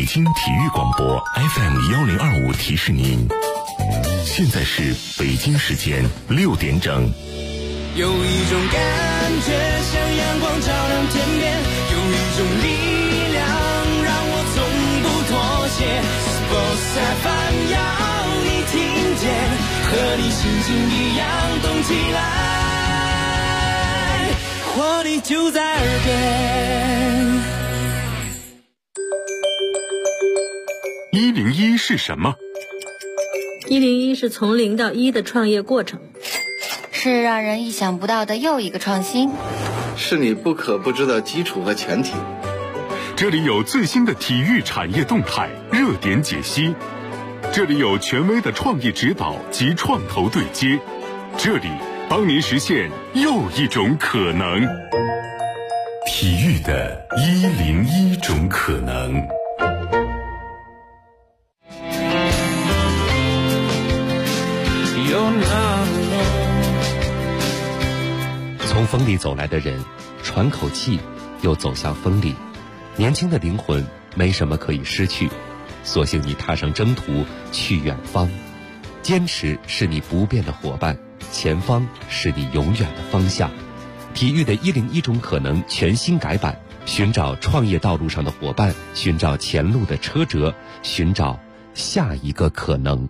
北京体育广播 FM1025提示您，现在是北京时间6点整。 有一种感觉像阳光照亮天边，有一种力量让我从不妥协。Sports FM 要你听见，和你心情一样动起来，活力就在耳边。 101是什么 ？101是从0到1的创业过程， 是让人意想不到的又一个创新， 是你不可不知的基础和前提。 这里有最新的体育产业动态热点解析，这里有权威的创业指导及创投对接，这里帮您实现又一种可能。体育的101种可能。 从风里走来的人，喘口气，又走向风里。年轻的灵魂没什么可以失去，索性你踏上征途去远方。坚持是你不变的伙伴，前方是你永远的方向。体育的101种可能全新改版，寻找创业道路上的伙伴，寻找前路的车辙，寻找下一个可能。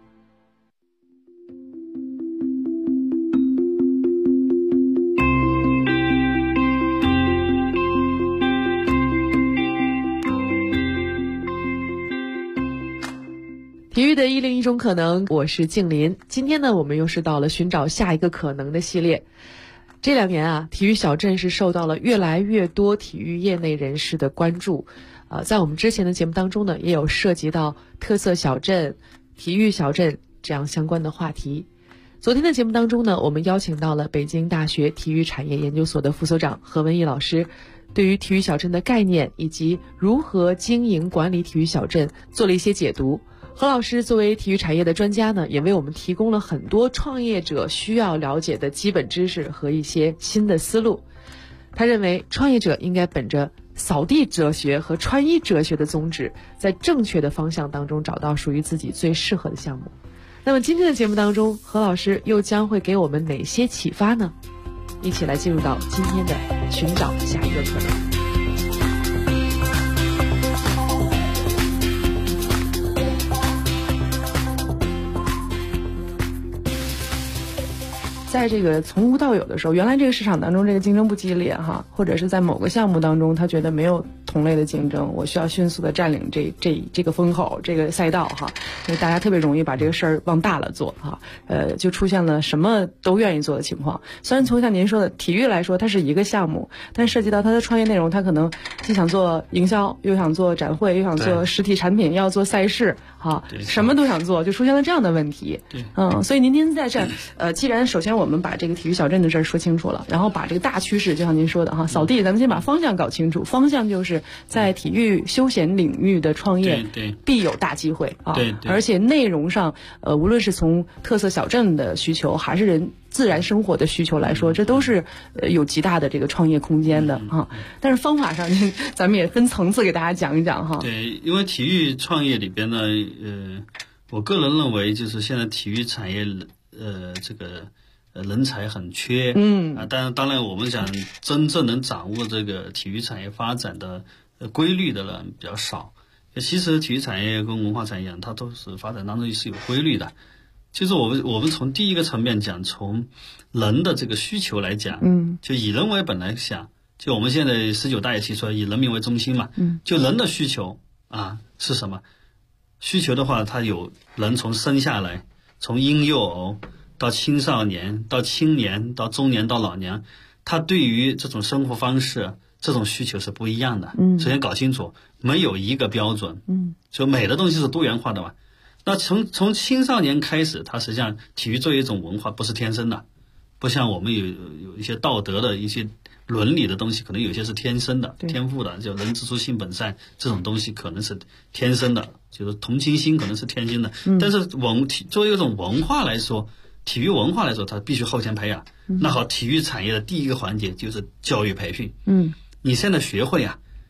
体育的101种可能，我是静林。今天呢，我们又是到了寻找下一个可能的系列。这2年啊，体育小镇是受到了越来越多体育业内人士的关注。在我们之前的节目当中呢，也有涉及到特色小镇、体育小镇这样相关的话题。昨天的节目当中呢，我们邀请到了北京大学体育产业研究所的副所长何文义老师，对于体育小镇的概念以及如何经营管理体育小镇做了一些解读。何老师作为体育产业的专家呢，也为我们提供了很多创业者需要了解的基本知识和一些新的思路。他认为创业者应该本着扫地哲学和穿衣哲学的宗旨，在正确的方向当中找到属于自己最适合的项目。那么今天的节目当中，何老师又将会给我们哪些启发呢？一起来进入到今天的寻找下一个可能。在这个从无到有的时候，原来这个市场当中这个竞争不激烈哈，或者是在某个项目当中他觉得没有同类的竞争，我需要迅速的占领这个风口，这个赛道哈，所以大家特别容易把这个事儿往大了做哈，就出现了什么都愿意做的情况。虽然从像您说的体育来说它是一个项目，但涉及到它的创业内容，它可能既想做营销，又想做展会，又想做实体产品，要做赛事哈，什么都想做，就出现了这样的问题。所以您今天在这既然首先我们把这个体育小镇的事儿说清楚了，然后把这个大趋势就像您说的哈，扫地咱们先把方向搞清楚，方向就是在体育休闲领域的创业必有大机会啊，而且内容上无论是从特色小镇的需求还是人自然生活的需求来说，这都是有极大的这个创业空间的啊。但是方法上咱们也分层次给大家讲一讲哈。 对，因为体育创业里边呢，我个人认为就是现在体育产业这个人才很缺，当然我们想真正能掌握这个体育产业发展的规律的人比较少。其实体育产业跟文化产业一样，它都是发展当中是有规律的。其实我们从第一个层面讲，从人的这个需求来讲，就以人为本来想，就我们现在19大也提出来以人民为中心嘛，就人的需求啊是什么？需求的话，它有人从生下来，从婴幼儿到青少年，到青年，到中年，到老年，他对于这种生活方式，这种需求是不一样的。首先搞清楚，没有一个标准。就美的东西是多元化的嘛。那从青少年开始，它实际上体育作为一种文化，不是天生的，不像我们有一些道德的一些伦理的东西，可能有些是天生的、天赋的，就人之初性本善这种东西可能是天生的，就是同情心可能是天生的。但是作为一种文化来说，体育文化来说，它必须后天培养。那好，体育产业的第一个环节就是教育培训。你现在学会啊，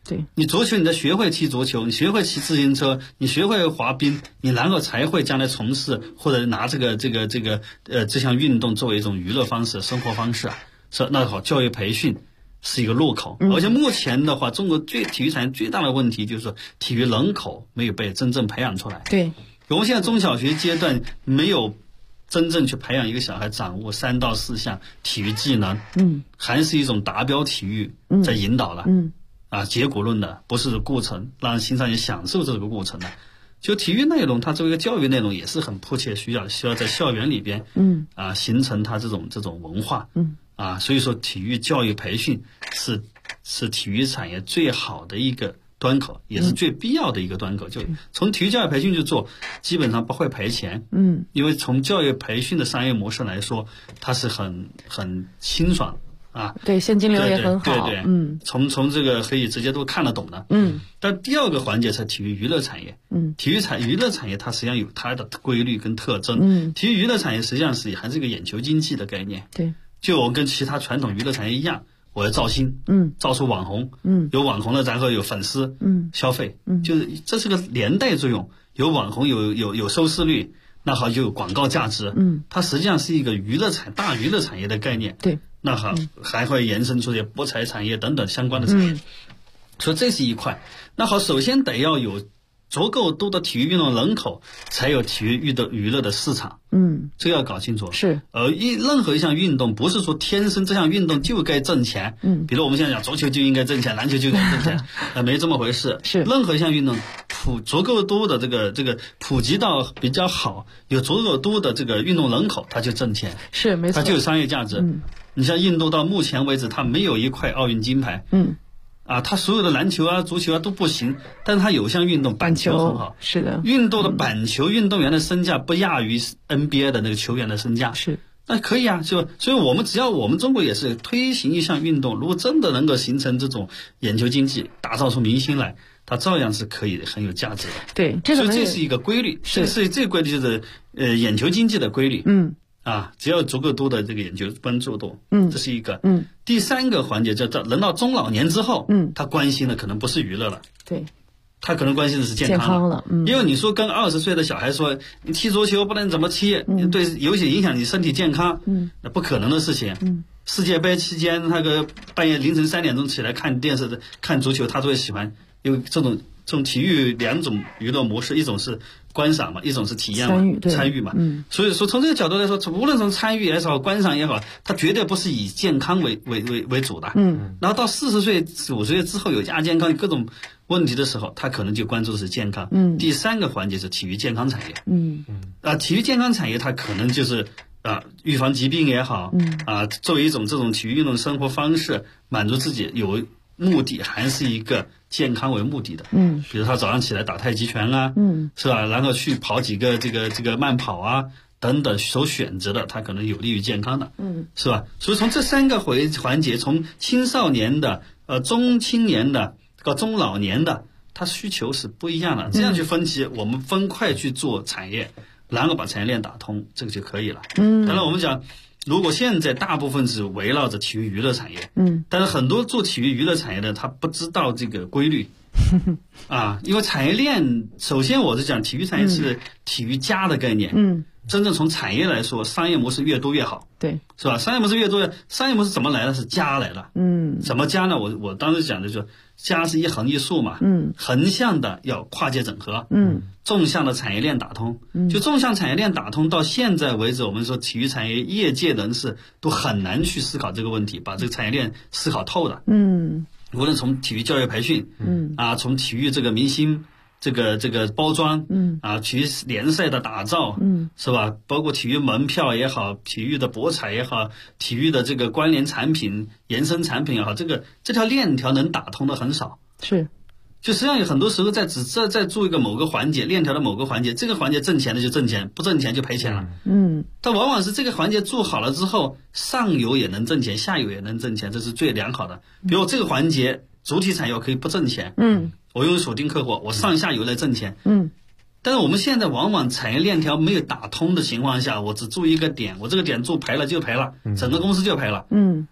对， 你足球你得学会踢足球，你学会骑自行车，你学会滑冰，你然后才会将来从事或者拿这项运动作为一种娱乐方式、生活方式啊。是，那好，教育培训是一个入口，而且目前的话，中国体育产业最大的问题就是说体育人口没有被真正培养出来。 对， 我们现在中小学阶段没有真正去培养一个小孩掌握3到4项体育技能，还是一种达标体育在引导了，结果论的，不是过程，让青少年享受这个过程的。就体育内容，它作为一个教育内容也是很迫切需要在校园里边，形成它这种文化，所以说体育教育培训是体育产业最好的一个端口，也是最必要的一个端口。就从体育教育培训去做，基本上不会赔钱，因为从教育培训的商业模式来说，它是很清爽。 对，现金流也很好， 对，从这个可以直接都看得懂的，但第二个环节是体育娱乐产业，体育娱乐产业它实际上有它的规律跟特征，体育娱乐产业实际上还是一个眼球经济的概念， 对， 就我跟其他传统娱乐产业一样，我要造星，造出网红，有网红了，然后有粉丝，消费，就是这是个连带作用，有网红有收视率，那好就有广告价值，它实际上是一个大娱乐产业的概念， 对。 那好，还会延伸出些博彩产业等等相关的产业，所以这是一块。那好，首先得要有足够多的体育运动人口，才有体育娱乐的市场。这个要搞清楚。 是。 任何一项运动不是说天生这项运动就该挣钱。比如我们现在讲足球就应该挣钱，篮球就应该挣钱，没这么回事。 是。 任何一项运动足够多的这个普及到比较好，有足够多的这个运动人口，它就挣钱。 是，没错。 它就有商业价值。你像印度到目前为止，它没有一块奥运金牌。它所有的篮球足球都不行，但是它有项运动板球很好。 是的， 印度的板球运动员的身价不亚于 NBA 的那个球员的身价。 是， 那可以是吧？所以只要我们中国也是推行一项运动，如果真的能够形成这种眼球经济，打造出明星来，它照样是可以很有价值的。 对， 所以这是一个规律，这个规律就是眼球经济的规律。只要足够多的这个眼球关注度，这是一个。第三个环节叫人到中老年之后，他关心的可能不是娱乐了， 对， 他可能关心的是健康了。因为你说跟20岁的小孩说你踢足球不能怎么踢，对游戏影响你身体健康，那不可能的事情。世界杯期间，那个半夜凌晨3点钟起来看电视看足球，他都会喜欢。因为这种体育2种娱乐模式，一种是观赏嘛，一种是体验嘛，参与嘛。所以说从这个角度来说，无论从参与也好，观赏也好，它绝对不是以健康为主的。然后到40岁、50岁之后有亚健康各种问题的时候，他可能就关注的是健康。第三个环节是体育健康产业。体育健康产业它可能就是预防疾病也好，作为一种这种体育运动生活方式，满足自己有目的还是一个健康为目的的。比如他早上起来打太极拳是吧？然后去跑几个这个慢跑等等，所选择的他可能有利于健康的，是吧？所以从这3个环节，从青少年的、中青年的到中老年的，他需求是不一样的。这样去分析，我们分块去做产业，然后把产业链打通，这个就可以了。当然我们讲，如果现在大部分是围绕着体育娱乐产业，但是很多做体育娱乐产业的他不知道这个规律，因为产业链，首先我是讲体育产业是体育家的概念，真正从产业来说，商业模式越多越好， 对， 是吧？商业模式越多，商业模式怎么来的？是家来的，怎么家呢？我当时讲的就是家是一横一竖嘛，横向的要跨界整合，纵向的产业链打通，就纵向产业链打通到现在为止，我们说体育产业业界人士都很难去思考这个问题，把这个产业链思考透的，无论从体育教育培训，从体育这个明星这个包装，体育联赛的打造，是吧？包括体育门票也好，体育的博彩也好，体育的这个关联产品、延伸产品也好，这条链条能打通的很少。 是， 就实际上有很多时候在做一个某个环节，链条的某个环节，这个环节挣钱的就挣钱，不挣钱就赔钱了。但往往是这个环节做好了之后，上游也能挣钱，下游也能挣钱，这是最良好的。比如这个环节主体产业可以不挣钱，我用锁定客户，我上下游来挣钱。但是我们现在往往产业链条没有打通的情况下，我只做一个点，我这个点做赔了就赔了，整个公司就赔了。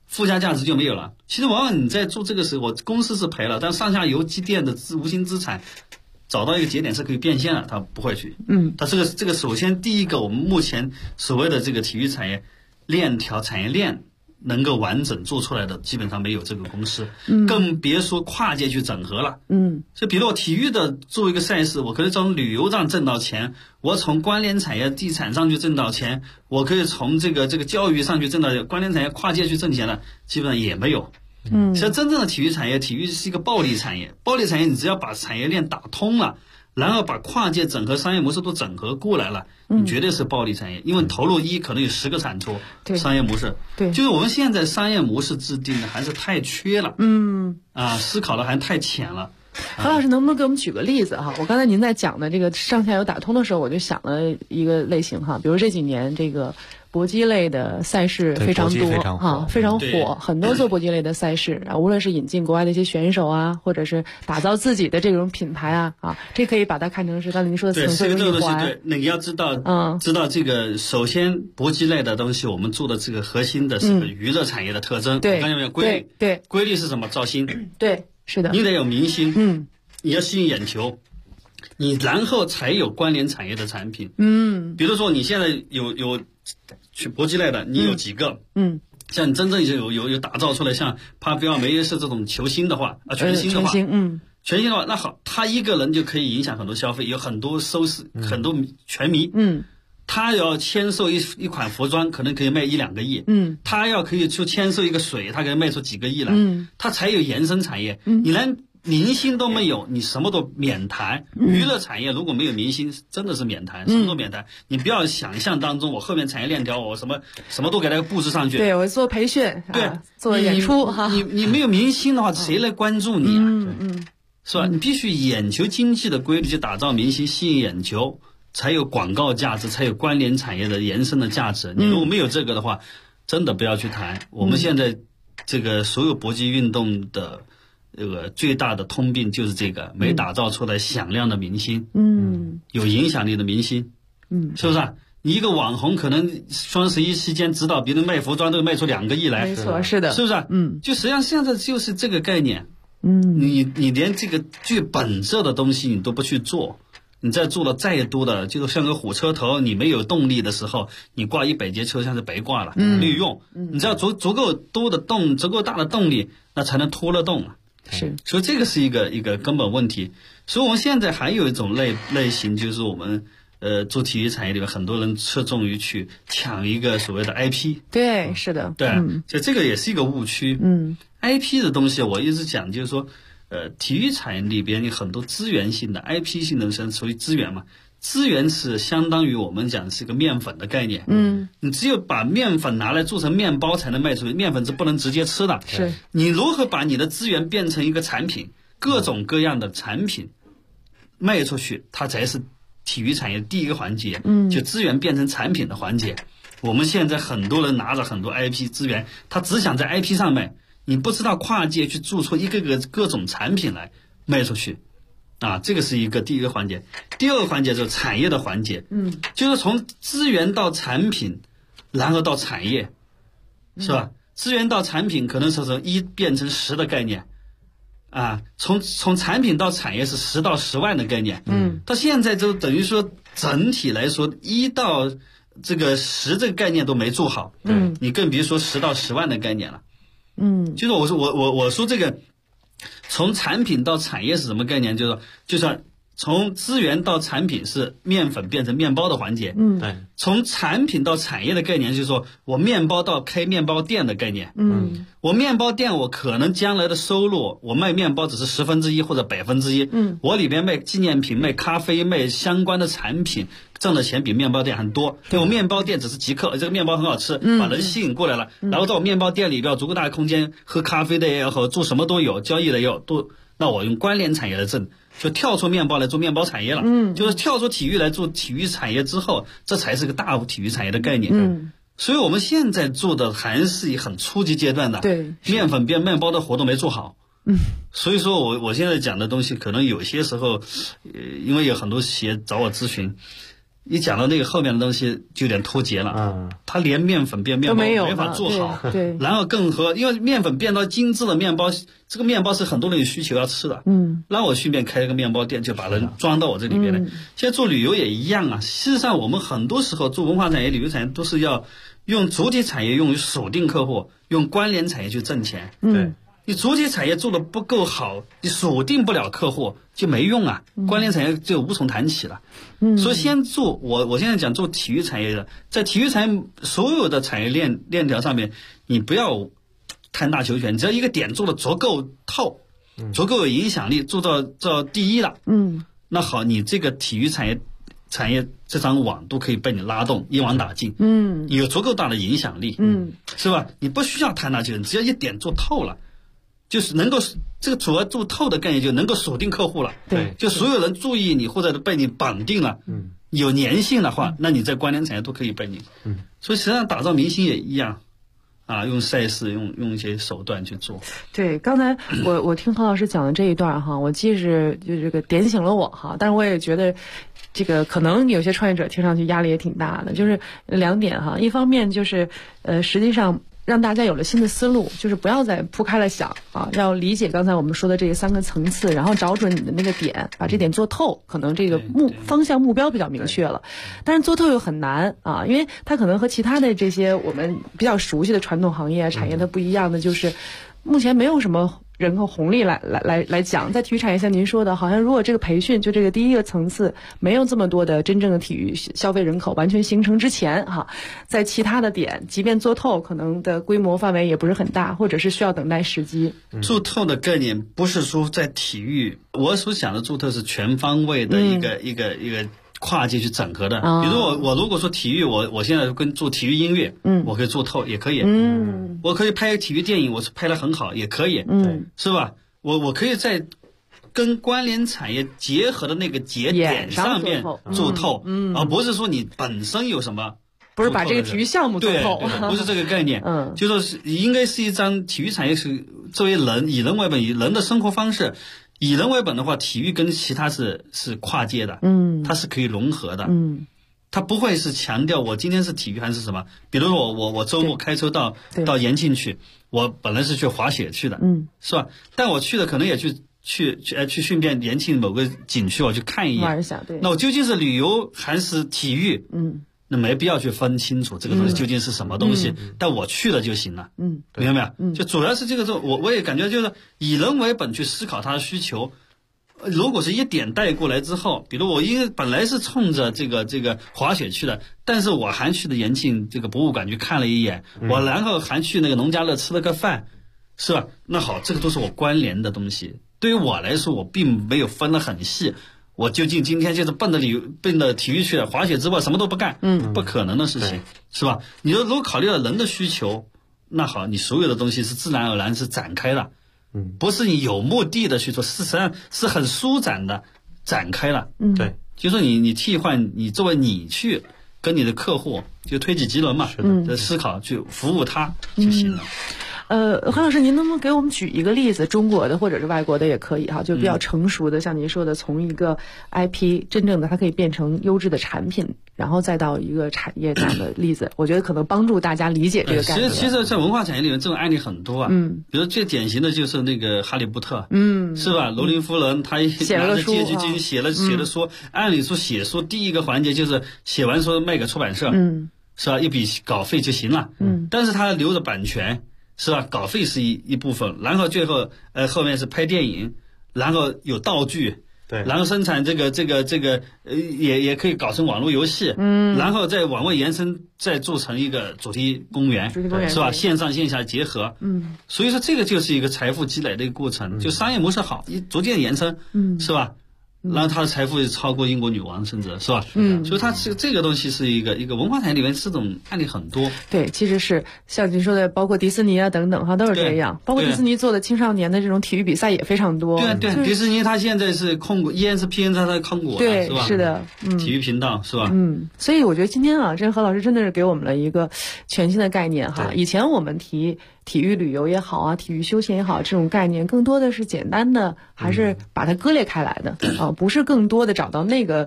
附加价值就没有了。其实往往你在做这个时候，公司是赔了，但上下游积淀的无形资产找到一个节点是可以变现了，它不会去。它这个首先第一个，我们目前所谓的这个体育产业产业链能够完整做出来的，基本上没有这个公司，更别说跨界去整合了。所以比如我体育的作为一个赛事，我可以从旅游上挣到钱，我从关联产业地产上去挣到钱，我可以从这个教育上去挣到钱，关联产业跨界去挣钱的，基本上也没有。其实真正的体育产业，体育是一个暴利产业，暴利产业你只要把产业链打通了，然后把跨界整合商业模式都整合过来了，你绝对是暴利产业，因为投入可能有10个产出，商业模式， 对， 就是我们现在商业模式制定的还是太缺了，思考的还太浅了。 何老师能不能给我们举个例子哈？我刚才您在讲的这个上下游打通的时候，我就想了一个类型哈，比如这几年这个搏击类的赛事非常多哈，非常火，很多做搏击类的赛事啊，无论是引进国外的一些选手啊，或者是打造自己的这种品牌啊，这可以把它看成是刚才您说的层次的一环。 对，那你要知道，知道这个，首先搏击类的东西，我们做的这个核心的是个娱乐产业的特征。 对， 刚才有没有规律？ 对， 规律是什么？造星。 对，是的。 你得有明星，你要吸引眼球。你然后才有关联产业的产品，比如说你现在有去搏击类的，你有几个，像你真正有打造出来像帕比奥梅耶斯这种球星的话，全星的话，全星的话，那好，他一个人就可以影响很多消费，有很多收视，很多拳迷，他要签售一款服装，可能可以卖1-2个亿，他要可以去签售一个水，他可以卖出几个亿来，他才有延伸产业，你连明星都没有，你什么都免谈。娱乐产业如果没有明星，真的是免谈，什么都免谈。你不要想象当中，我后面产业链条，我什么都给它布置上去。 对，我做培训， 对， 做演出哈。 你没有明星的话，谁来关注你啊？是吧？你必须眼球经济的规律去打造明星，吸引眼球，才有广告价值，才有关联产业的延伸的价值。你如果没有这个的话，真的不要去谈。我们现在这个所有搏击运动的。这个最大的通病就是这个，没打造出来响亮的明星，有影响力的明星，是不是啊？你一个网红可能双11期间指导别人卖服装都卖出2个亿来， 没错，是的， 是不是啊？就实际上现在就是这个概念，你连这个最本质的东西你都不去做，你再做了再多的，就是像个火车头，你没有动力的时候，你挂100节车厢是白挂了，没有用。你只要足够多的足够大的动力，那才能拖得动啊。 是， 所以这个是一个根本问题。所以我们现在还有一种类型，就是我们做体育产业里面很多人侧重于去抢一个所谓的 IP。 对，是的， 对，所以这个也是一个误区。IP 的东西我一直讲，就是说，体育产业里边有很多资源性的 IP 性的属于资源嘛。资源是相当于我们讲是个面粉的概念，你只有把面粉拿来做成面包才能卖出去，面粉是不能直接吃的。 是， 你如何把你的资源变成一个产品，各种各样的产品卖出去，它才是体育产业第一个环节，就资源变成产品的环节。我们现在很多人拿着很多 IP 资源，他只想在 IP 上卖，你不知道跨界去做出一个各种产品来卖出去。这个是第一个环节。第二个环节就是产业的环节，就是从资源到产品，然后到产业，是吧？资源到产品可能是从1变成10的概念，从产品到产业是10到10万的概念，到现在就等于说整体来说1到这个10这个概念都没做好，你更别说10到10万的概念了，就是我说这个。从产品到产业是什么概念？就是从资源到产品是面粉变成面包的环节。 对。 从产品到产业的概念就是说我面包到开面包店的概念。我面包店我可能将来的收入，我卖面包只是1/10或者1%。我里边卖纪念品、卖咖啡、卖相关的产品，挣的钱比面包店很多。对，我面包店只是即刻，这个面包很好吃，把人吸引过来了。然后在我面包店里边有足够大的空间，喝咖啡的也好，做什么都有，交易的也有，那我用关联产业来挣，就跳出面包来做面包产业了。就是跳出体育来做体育产业之后，这才是个大体育产业的概念。所以我们现在做的还是很初级阶段的， 对， 面粉变面包的活动没做好。所以说我现在讲的东西，可能有些时候，因为有很多企业找我咨询， 一讲到那个后面的东西就有点脱节了。它连面粉变面包没法做好， 对， 然后更何因为面粉变到精致的面包，这个面包是很多人有需求要吃的。让我顺便开一个面包店，就把人装到我这里边来。现在做旅游也一样啊。事实上，我们很多时候做文化产业、旅游产业都是要用主体产业用于锁定客户，用关联产业去挣钱。 对。 你主体产业做的不够好，你锁定不了客户就没用啊，关联产业就无从谈起了。所以先做我现在讲做体育产业的，在体育产业所有的产业链条上面，你不要贪大求全，你只要一个点做的足够透，足够有影响力，做到第一了，那好，你这个体育产业这张网都可以被你拉动，一网打尽，有足够大的影响力，是吧？你不需要贪大求全，只要一点做透了。就是能够这个主要做透的概念，就能够锁定客户了。 对， 就所有人注意你或者被你绑定了，有粘性的话，那你在关联产业都可以被你。所以实际上打造明星也一样，啊，用赛事用一些手段去做。 对，刚才我听何老师讲的这一段哈，我既是就这个点醒了我哈，但是我也觉得这个可能有些创业者听上去压力也挺大的，就是2点哈，一方面就是实际上。让大家有了新的思路，就是不要再铺开了想啊，要理解刚才我们说的这3个层次，然后找准你的那个点，把这点做透，可能这个方向目标比较明确了。但是做透又很难啊，因为它可能和其他的这些我们比较熟悉的传统行业产业它不一样的，就是目前没有什么人口红利来讲，在体育产业像您说的，好像如果这个培训就这个第一个层次没有这么多的真正的体育消费人口完全形成之前哈，在其他的点即便做透，可能的规模范围也不是很大，或者是需要等待时机。 做透的概念不是说在体育，我所想的做透是全方位的一个跨界去整合的。比如我如果说体育，我现在跟做体育音乐，我可以做透也可以，我可以拍体育电影，我是拍得很好也可以，是吧？我可以在跟关联产业结合的那个节点上面做透，而不是说你本身有什么， 不是把这个体育项目做透， 不是这个概念，就说是应该是一张体育产业是作为人以人为本，以人的生活方式。以人为本的话，体育跟其他是跨界的，它是可以融合的，它不会是强调我今天是体育还是什么。比如说我周末开车到延庆去，我本来是去滑雪去的，是吧？但我去的可能也去顺便延庆某个景区我去看一眼， 玩一下，对。 那我究竟是旅游还是体育？那没必要去分清楚这个东西究竟是什么东西，但我去了就行了。明白没有？就主要是这个我也感觉就是以人为本去思考他的需求。如果是一点带过来之后，比如我本来是冲着这个滑雪去的，但是我还去的延庆这个博物馆去看了一眼，我然后还去那个农家乐吃了个饭，是吧？那好，这个都是我关联的东西。对于我来说，我并没有分得很细。我究竟今天就是奔着体育去了，滑雪之外什么都不干，不可能的事情，是吧？你如果考虑到人的需求，那好，你所有的东西是自然而然是展开的，不是你有目的的去做，实际上是很舒展的展开了，对，就说你替换，你作为你去跟你的客户就推己及人嘛，的思考去服务他就行了。 韩老师，您能不能给我们举一个例子，中国的或者是外国的也可以哈，就比较成熟的，像您说的，从一个 IP 真正的它可以变成优质的产品，然后再到一个产业这样的例子，我觉得可能帮助大家理解这个概念。 其实在文化产业里面，这种案例很多啊。比如最典型的就是那个哈利波特，是吧？罗琳夫人她拿着借据金写了书，按理说写书第一个环节就是写完书卖给出版社，是吧？一笔稿费就行了，但是他留着版权。是吧？稿费是一部分，然后最后后面是拍电影，然后有道具，对，然后生产这个也可以搞成网络游戏，然后再往外延伸，再做成一个主题公园，是吧？线上线下结合，所以说这个就是一个财富积累的一个过程，就商业模式好，逐渐延伸，是吧？然后他的财富超过英国女王，甚至是吧？所以他这个东西是一个文化产业里面这种案例很多。对， 其实是像您说的，包括迪士尼啊等等哈，都是这样。包括迪士尼做的青少年的这种体育比赛也非常多。 对，迪士尼他现在是控股，ESPN 他在控股， 对， 是吧？ 是的， 体育频道是吧？ 所以我觉得今天啊，这何老师真的是给我们了一个全新的概念哈。以前我们提体育旅游也好啊，体育休闲也好，这种概念更多的是简单的，还是把它割裂开来的啊，不是更多的找到那个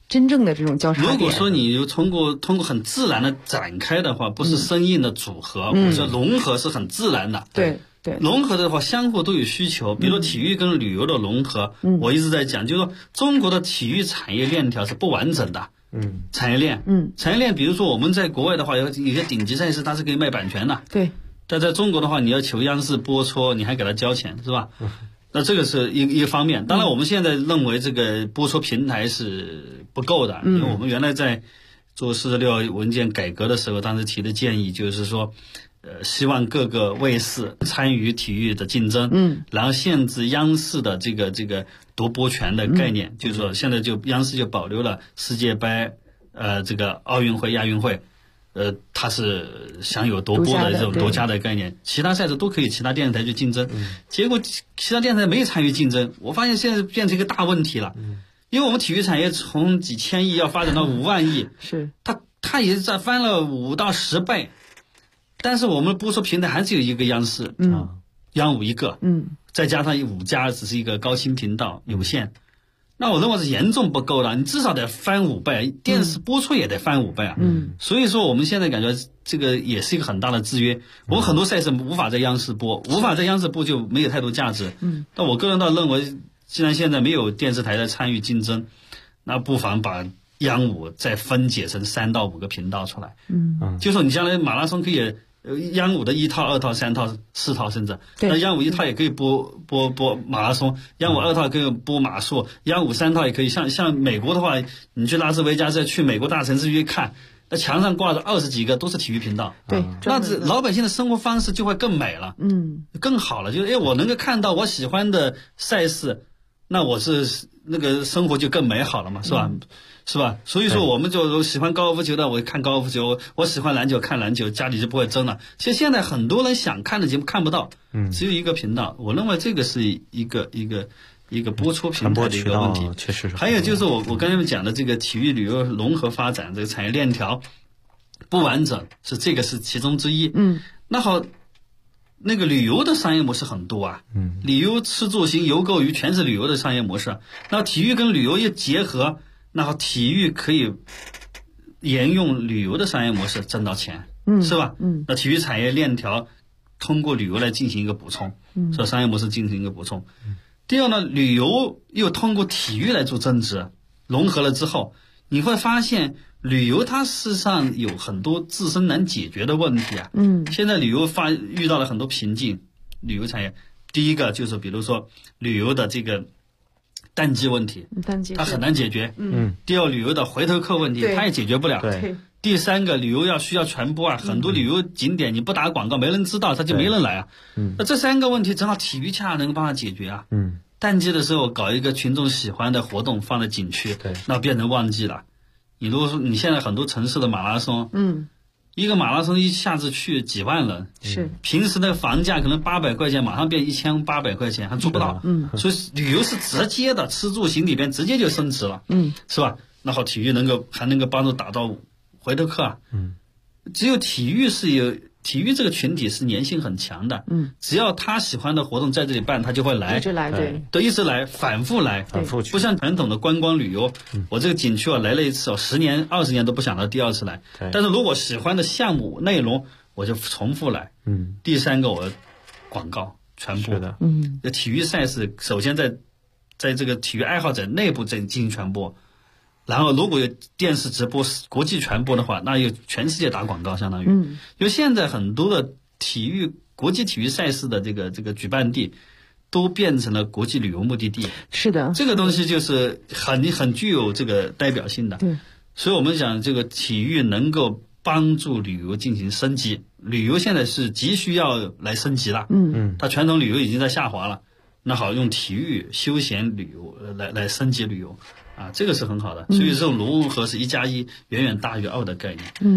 真正的这种交叉点。 如果说你有通过很自然的展开的话，不是生硬的组合，或者融合是很自然的。 对。 融合的话，相互都有需求。比如体育跟旅游的融合，我一直在讲，就是说中国的体育产业链条是不完整的。产业链，产业链，比如说我们在国外的话，有些顶级赛事它是可以卖版权的。 对。 但在中国的话，你要求央视播出，你还给他交钱，是吧？那这个是一个方面。当然，我们现在认为这个播出平台是不够的，因为我们原来在做46文件改革的时候，当时提的建议就是说，希望各个卫视参与体育的竞争，然后限制央视的这个夺播权的概念，就是说现在央视就保留了世界杯，这个奥运会、亚运会。它是享有夺播的这种独家的概念，其他赛事都可以其他电视台去竞争。结果其他电视台没有参与竞争，我发现现在变成一个大问题了。因为我们体育产业从几千亿要发展到5万亿， 是它也是翻了5到10倍，但是我们播出平台还是有一个央视，央5一个，再加上5家只是一个高清频道有线。那我认为是严重不够的，你至少得翻5倍，电视播出也得翻5倍啊。所以说我们现在感觉这个也是一个很大的制约。我们很多赛事无法在央视播，无法在央视播就没有太多价值。但我个人倒认为，既然现在没有电视台在参与竞争，那不妨把央5再分解成3到5个频道出来。就说你将来马拉松可以。央5的1套、2套、3套、4套，甚至那央51套也可以播马拉松，央52套可以播马术，央53套也可以。像美国的话，你去拉斯维加斯，去美国大城市去看，那墙上挂着20几个都是体育频道。 对， 那老百姓的生活方式就会更美了，更好了。就是我能够看到我喜欢的赛事，那我是那个生活就更美好了嘛，是吧？是吧？所以说我们就喜欢高尔夫球的，我看高尔夫球；我喜欢篮球，看篮球，家里就不会争了。其实现在很多人想看的节目看不到，只有一个频道。我认为这个是一个播出平台的一个问题。 确实是。 还有就是我刚才讲的这个体育旅游融合发展，这个产业链条不完整，这个是其中之一。那好。那个旅游的商业模式很多啊，旅游吃住行游购娱全是旅游的商业模式。那体育跟旅游一结合，那好，体育可以沿用旅游的商业模式挣到钱，是吧？那体育产业链条通过旅游来进行一个补充，说商业模式进行一个补充。第二呢，旅游又通过体育来做增值，融合了之后，你会发现。旅游它事实上有很多自身难解决的问题啊。现在旅游遇到了很多瓶颈，旅游产业第一个就是比如说旅游的这个淡季问题，它很难解决。第二，旅游的回头客问题，它也解决不了。 对。 第三个，旅游需要传播啊，很多旅游景点你不打广告，没人知道，它就没人来啊。那这3个问题正好体育恰能够帮它解决啊。淡季的时候搞一个群众喜欢的活动放在景区，那变成旺季了。你如果说你现在很多城市的马拉松，一个马拉松一下子去几万人， 是平时的房价可能800块钱，马上变1800块钱，还做不到。所以旅游是直接的，吃住行里边直接就升值了，是吧？那好，体育还能够帮助打造回头客啊。只有体育这个群体是粘性很强的，只要他喜欢的活动在这里办，他就会来， 一直来， 一直来，反复来， 去， 不像传统的观光旅游，我这个景区来了一次，10年、20年都不想到第二次来。但是如果喜欢的项目内容，我就重复来。第三个，我广告传播。 是的。 体育赛事首先在这个体育爱好者内部进行传播。然后，如果有电视直播、国际传播的话，那有全世界打广告，相当于。因为现在很多的国际体育赛事的这个举办地，都变成了国际旅游目的地。 是的， 这个东西就是很具有这个代表性的。 对， 所以我们讲这个体育能够帮助旅游进行升级。旅游现在是急需要来升级了。它传统旅游已经在下滑了，那好，用体育休闲旅游来升级旅游。这个是很好的，所以这种融合是1+1远远大于2的概念。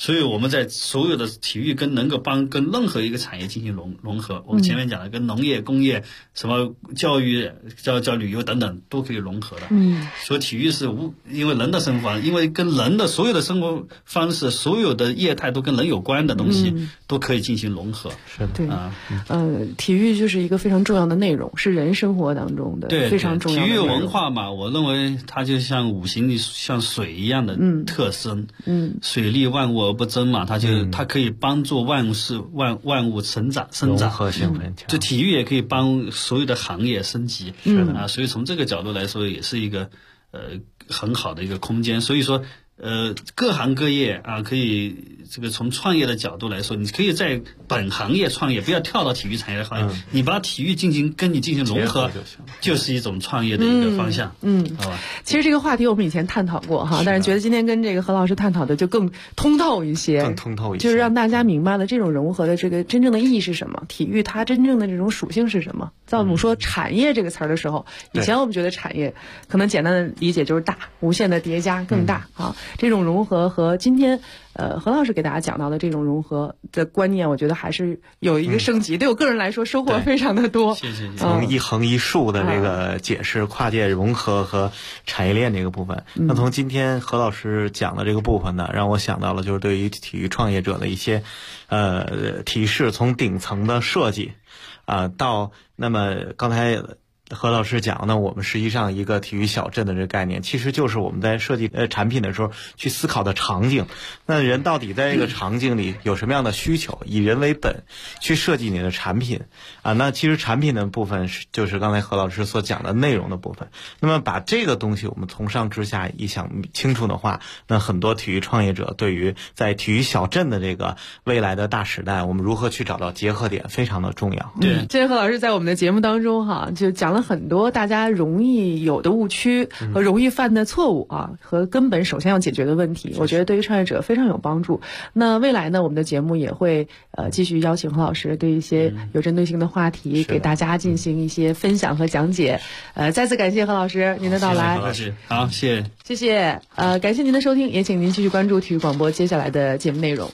所以我们在所有的体育能够跟任何一个产业进行融合。我们前面讲的跟农业、工业、什么教育、叫旅游等等都可以融合的。所以体育是因为人的生活，因为跟人的所有的生活方式、所有的业态都跟人有关的东西，都可以进行融合。 是对体育就是一个非常重要的内容，是人生活当中的非常重要的内容。 体育文化嘛，我认为它就像五行里像水一样的特征。水利万物而不争嘛，它可以帮助万物生长， 融合性很强。 就体育也可以帮所有的行业升级。所以从这个角度来说，也是一个很好的一个空间。所以说各行各业啊，可以这个从创业的角度来说，你可以在本行业创业，不要跳到体育产业的行业，你把体育跟你进行融合，就是一种创业的一个方向。好吧。 其实这个话题我们以前探讨过哈，但是觉得今天跟这个何老师探讨的就更通透一些，就是让大家明白了这种融合的这个真正的意义是什么，体育它真正的这种属性是什么。在我们说产业这个词儿的时候，以前我们觉得产业可能简单的理解就是大，无限的叠加更大啊。这种融合和今天何老师给大家讲到的这种融合的观念，我觉得还是有一个升级。对我个人来说，收获非常的多。 谢谢。 从一横一竖的这个解释跨界融合和产业链这个部分，那从今天何老师讲的这个部分呢，让我想到了就是对于体育创业者的一些提示，从顶层的设计到那么刚才何老师讲呢，我们实际上一个体育小镇的这个概念，其实就是我们在设计产品的时候去思考的场景。那人到底在这个场景里有什么样的需求，以人为本去设计你的产品那其实产品的部分就是刚才何老师所讲的内容的部分。那么把这个东西我们从上至下一想清楚的话，那很多体育创业者对于在体育小镇的这个未来的大时代，我们如何去找到结合点非常的重要。 今天何老师在我们的节目当中就讲了很多大家容易有的误区和容易犯的错误和根本首先要解决的问题，我觉得对于创业者非常有帮助。那未来呢，我们的节目也会继续邀请何老师对一些有针对性的话题给大家进行一些分享和讲解。再次感谢何老师您的到来。 好，谢谢。感谢您的收听，也请您继续关注体育广播接下来的节目内容。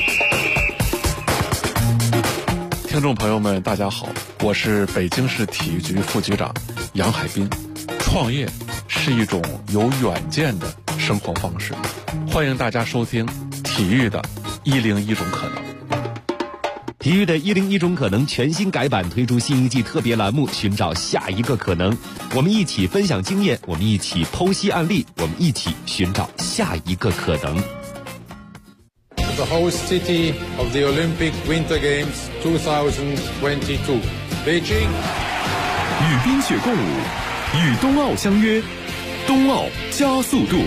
听众朋友们大家好，我是北京市体育局副局长杨海滨。创业是一种有远见的生活方式，欢迎大家收听体育的101种可能。 体育的101种可能全新改版，推出新一季特别栏目，寻找下一个可能。我们一起分享经验，我们一起剖析案例，我们一起寻找下一个可能。 The host city of the Olympic Winter Games 2022, Beijing. 与冰雪共舞，与冬奥相约，冬奥加速度。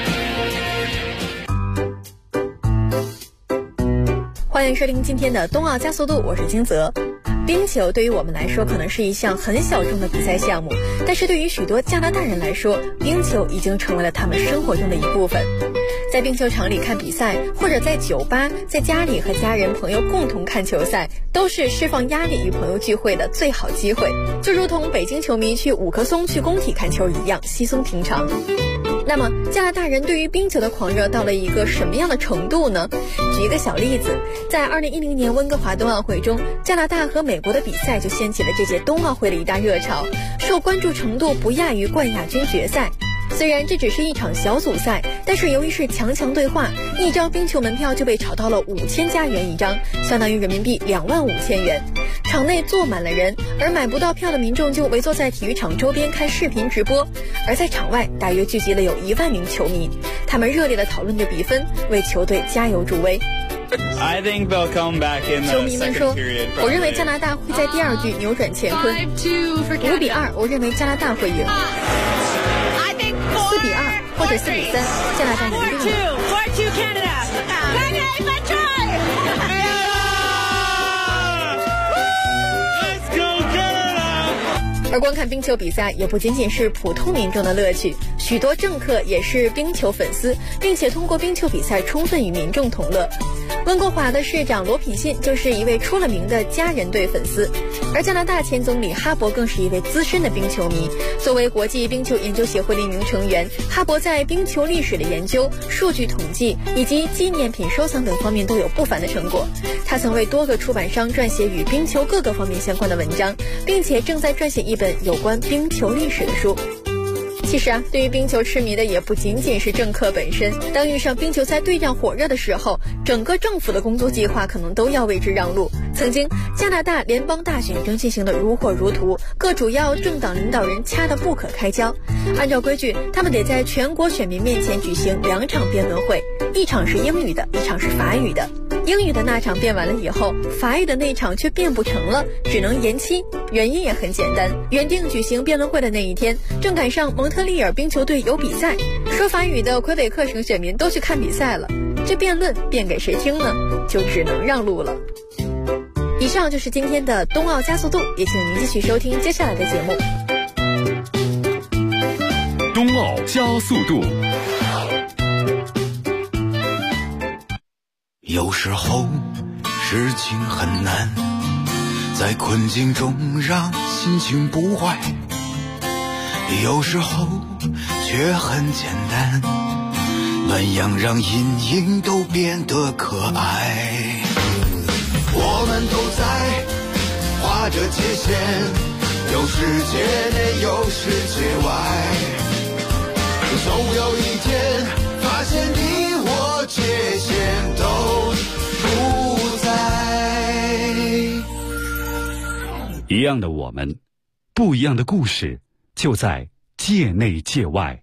欢迎收听今天的冬奥加速度，我是金泽。冰球对于我们来说可能是一项很小众的比赛项目，但是对于许多加拿大人来说，冰球已经成为了他们生活中的一部分。在冰球场里看比赛，或者在酒吧、在家里和家人朋友共同看球赛，都是释放压力与朋友聚会的最好机会，就如同北京球迷去五棵松去工体看球一样稀松平常。那么加拿大人对于冰球的狂热到了一个什么样的程度呢？举一个小例子，在2010年温哥华冬奥会中，加拿大和美国的比赛就掀起了这届冬奥会的一大热潮，受关注程度不亚于冠亚军决赛。虽然这只是一场小组赛，但是由于是强对话，一张冰球门票就被炒到了5000加元一张，相当于人民币25000元。场内坐满了人，而买不到票的民众就围坐在体育场周边看视频直播，而在场外大约聚集了有1万名球迷，他们热烈地讨论着比分，为球队加油助威。球迷们说，我认为加拿大会在第二局扭转乾坤，5-2，我认为加拿大会赢，4-2或者4-3，加拿大赢定了。 而观看冰球比赛也不仅仅是普通民众的乐趣，许多政客也是冰球粉丝，并且通过冰球比赛充分与民众同乐。温哥华的市长罗品信就是一位出了名的家人队粉丝，而加拿大前总理哈伯更是一位资深的冰球迷。作为国际冰球研究协会的一名成员，哈伯在冰球历史的研究、数据统计以及纪念品收藏等方面都有不凡的成果。他曾为多个出版商撰写与冰球各个方面相关的文章，并且正在撰写一本有关冰球历史的书。其实对于冰球痴迷的也不仅仅是政客本身，当遇上冰球赛对战火热的时候，整个政府的工作计划可能都要为之让路。曾经加拿大联邦大选正进行得如火如荼，各主要政党领导人掐得不可开交。按照规矩，他们得在全国选民面前举行2场辩论会，一场是英语的，一场是法语的。英语的那场辩完了以后，法语的那场却辩不成了，只能延期。原因也很简单，原定举行辩论会的那一天，正赶上蒙特利尔冰球队有比赛，说法语的魁北克省选民都去看比赛了，这辩论辩给谁听呢？就只能让路了。以上就是今天的冬奥加速度，也请您继续收听接下来的节目。 冬奥加速度。 有时候事情很难，在困境中让心情不坏，有时候却很简单，暖阳让阴影都变得可爱。我们都在画着界限，有世界内有世界外，总有一天发现你我界限都不在。 一样的我们，不一样的故事，就在界内界外。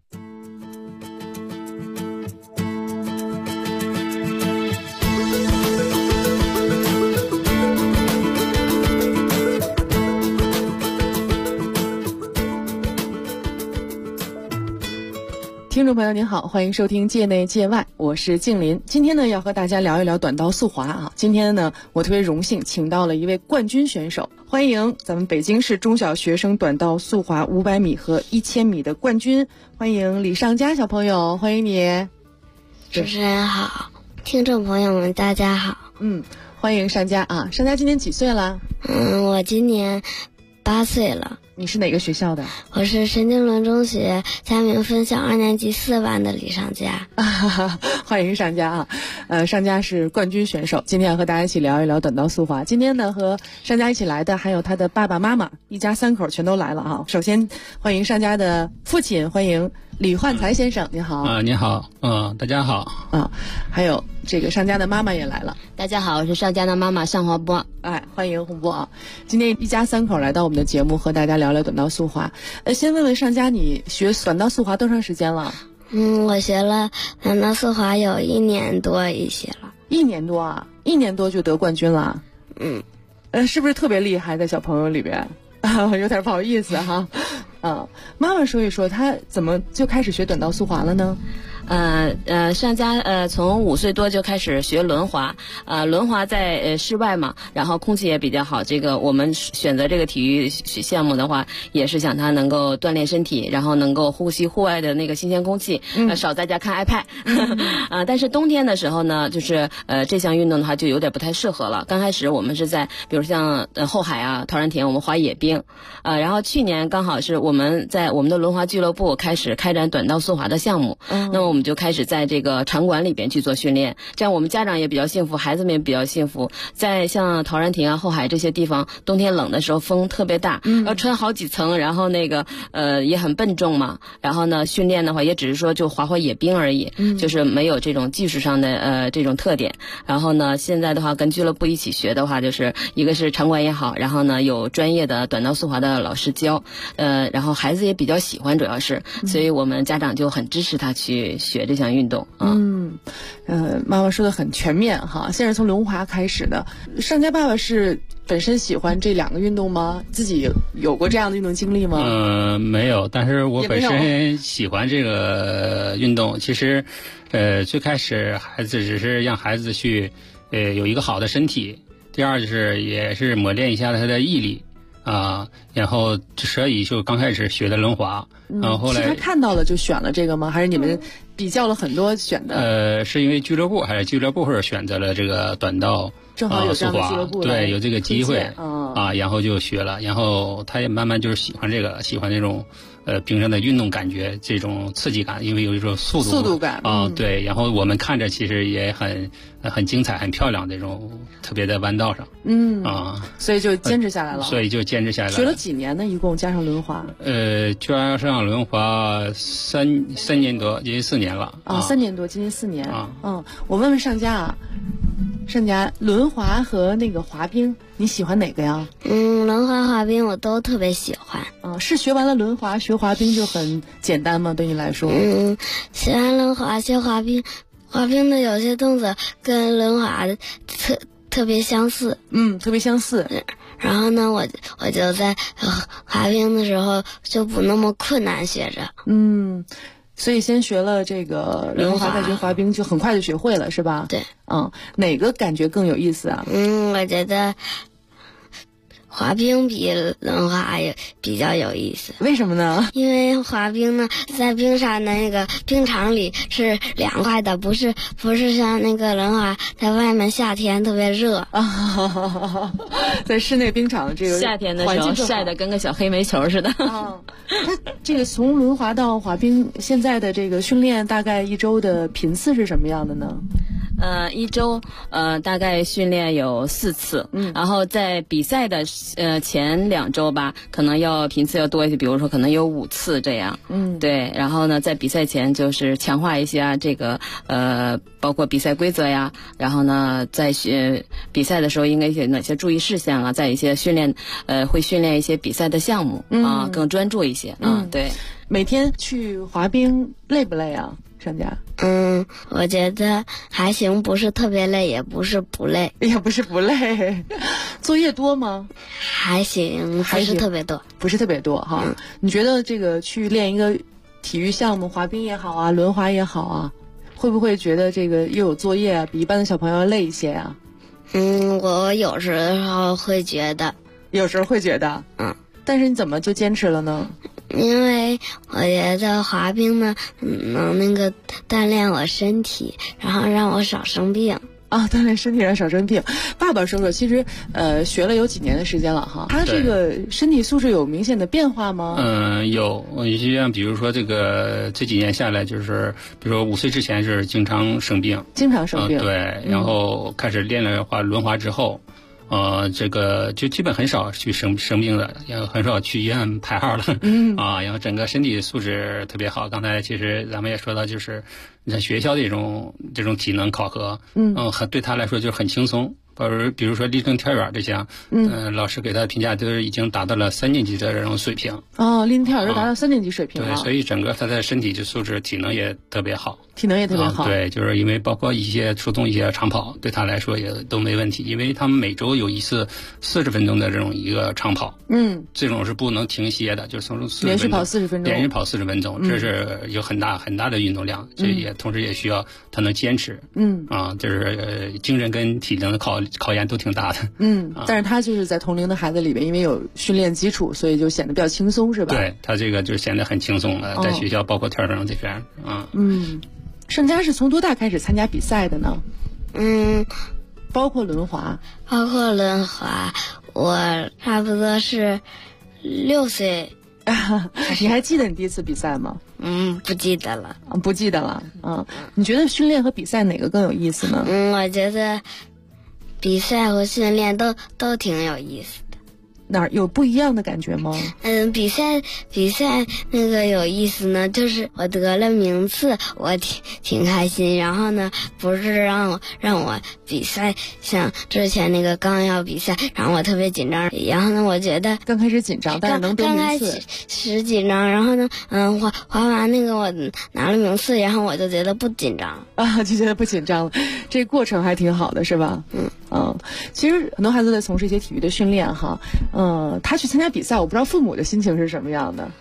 听众朋友您好，欢迎收听界内界外，我是静林。今天呢要和大家聊一聊短道速滑啊。今天呢我特别荣幸请到了一位冠军选手，欢迎咱们北京市中小学生短道速滑500米和1000米的冠军，欢迎李尚佳小朋友，欢迎你。 主持人好，听众朋友们大家好。 欢迎尚佳啊。尚佳今年几岁了？ 我今年8岁了。 你是哪个学校的？ 我是陈经纶中学嘉明分校2年级4班的李尚佳。 欢迎尚佳啊！尚佳是冠军选手，今天要和大家一起聊一聊短道速滑。今天呢，和尚佳一起来的还有他的爸爸妈妈，一家3口全都来了啊！首先欢迎尚佳的父亲，欢迎李焕才先生，你好。 你好，大家好。 还有这个尚佳的妈妈也来了。 大家好，我是尚佳的妈妈尚华波。 欢迎洪波啊！今天一家3口来到我们的节目，和大家聊聊短道速滑。先问问尚佳，你学短道速滑多长时间了？ 我学了短道速滑有1年多一些了。 1年多啊？1年多就得冠军了？是不是特别厉害，在小朋友里边？有点不好意思哈。妈妈说一说，她怎么就开始学短道速滑了呢？ 尚佳从5岁多就开始学轮滑，轮滑在室外嘛，然后空气也比较好。这个我们选择这个体育项目的话，也是想他能够锻炼身体，然后能够呼吸户外的那个新鲜空气，少在家看 iPad。但是冬天的时候呢，就是这项运动的话就有点不太适合了。刚开始我们是在比如像后海啊、陶然亭，我们滑野冰，然后去年刚好是我们在我们的轮滑俱乐部开始开展短道速滑的项目，那么我们就开始在这个场馆里边去做训练，这样我们家长也比较幸福，孩子们也比较幸福。在像陶然亭啊、后海这些地方，冬天冷的时候风特别大，要穿好几层，然后那个也很笨重嘛。然后呢，训练的话也只是说就滑滑野冰而已，就是没有这种技术上的这种特点。然后呢，现在的话跟俱乐部一起学的话，就是一个是场馆也好，然后呢有专业的短道速滑的老师教，然后孩子也比较喜欢，主要是，所以我们家长就很支持他去学这项运动啊。 妈妈说的很全面哈。现在从轮滑开始的，尚佳爸爸是本身喜欢这2个运动吗？自己有过这样的运动经历吗？ 没有，但是我本身喜欢这个运动。其实，最开始孩子只是让孩子去，有一个好的身体。第二就是也是磨练一下他的毅力。 然后所以就刚开始学的轮滑，然后后来是他看到了就选了这个吗？还是你们比较了很多选的？ 是因为俱乐部还是俱乐部或者选择了这个短道， 正好有这样的俱乐部， 对，有这个机会啊，然后就学了，然后他也慢慢就是喜欢这个，喜欢这种平常的运动感觉，这种刺激感，因为有一种速度感啊，对，然后我们看着其实也很精彩、很漂亮这种特别在弯道上， 所以就坚持下来了。 所以就坚持下来了。 学了几年呢？一共加上轮滑？ 加上轮滑三年多，接近4年了。 3年多，接近4年。我问问上家啊，上家轮滑和那个滑冰，你喜欢哪个呀？ 轮滑、滑冰我都特别喜欢。 是学完了轮滑学滑冰就很简单吗？对你来说？ 学完轮滑学滑冰，滑冰的有些动作跟轮滑的特别相似。 特别相似。 然后呢，我就在滑冰的时候就不那么困难学着。 所以先学了这个轮滑，再学滑冰，就很快就学会了，是吧？ 对。 哪个感觉更有意思啊？ 我觉得滑冰比轮滑也比较有意思。 为什么呢？ 因为滑冰呢，在冰上的那个冰场里是凉快的，不是像那个轮滑在外面夏天特别热在室内冰场这个夏天的时候晒得跟个小黑煤球似的。 它这个从轮滑到滑冰，现在的这个训练大概1周的频次是什么样的呢 ？1周大概训练有4次，然后在比赛的前2周吧，可能要频次要多一些，比如说可能有5次这样。对，然后呢，在比赛前就是强化一些这个包括比赛规则呀，然后呢，在比赛的时候应该有哪些注意事项啊，在一些训练会训练一些比赛的项目更专注一些对。 每天去滑冰累不累啊？上家？ 我觉得还行，不是特别累，也不是不累。 作业多吗？ 还行，不是特别多。 不是特别多哈。你觉得这个去练一个体育项目，滑冰也好啊，轮滑也好啊，会不会觉得这个又有作业啊，比一般的小朋友要累一些啊？ 我有时候会觉得。 但是你怎么就坚持了呢？ 因为我觉得滑冰呢，能那个锻炼我身体，然后让我少生病。 锻炼身体让少生病。爸爸说说，其实学了有几年的时间了哈，他这个身体素质有明显的变化吗？ 有，就像比如说这几年下来，就是比如说5岁之前是经常生病，对，然后开始练了轮滑之后。这个就基本很少去生病的，也很少去医院排号了。然后整个身体素质特别好。刚才其实咱们也说到，就是你在学校的这种体能考核，对他来说就是很轻松。比如说立正跳远这项，老师给他的评价都是已经达到了3年级的这种水平。 立正跳远就达到3年级水平了。 对，所以整个他的身体素质、体能也特别好。 对， 就是因为包括出动一些长跑，对他来说也都没问题，因为他们每周有1次40分钟的这种一个长跑。这种是不能停歇的，就是从连续跑40分钟。 连续跑40分钟，这是有很大的运动量，这也同时也需要他能坚持。就是精神跟体能的考验都挺大的。 但是他就是在同龄的孩子里边，因为有训练基础，所以就显得比较轻松，是吧？ 对，他这个就显得很轻松了，在学校包括跳绳这边。 盛佳是从多大开始参加比赛的呢？包括轮滑。 我差不多是6岁。 你还记得你第一次比赛吗？ 不记得了。 不记得了。你觉得训练和比赛哪个更有意思呢？ 我觉得比赛和训练都挺有意思的。 哪儿有不一样的感觉吗？ 比赛那个有意思呢，就是我得了名次，我挺开心。然后呢，不是让我比赛，像之前那个刚要比赛，然后我特别紧张。然后呢，我觉得刚开始紧张，但是能得名次。 刚开始紧张，然后呢，滑完那个我拿了名次，然后我就觉得不紧张就觉得不紧张了。这过程还挺好的，是吧？其实很多孩子在从事一些体育的训练哈。他去参加比赛，我不知道父母的心情是什么样的。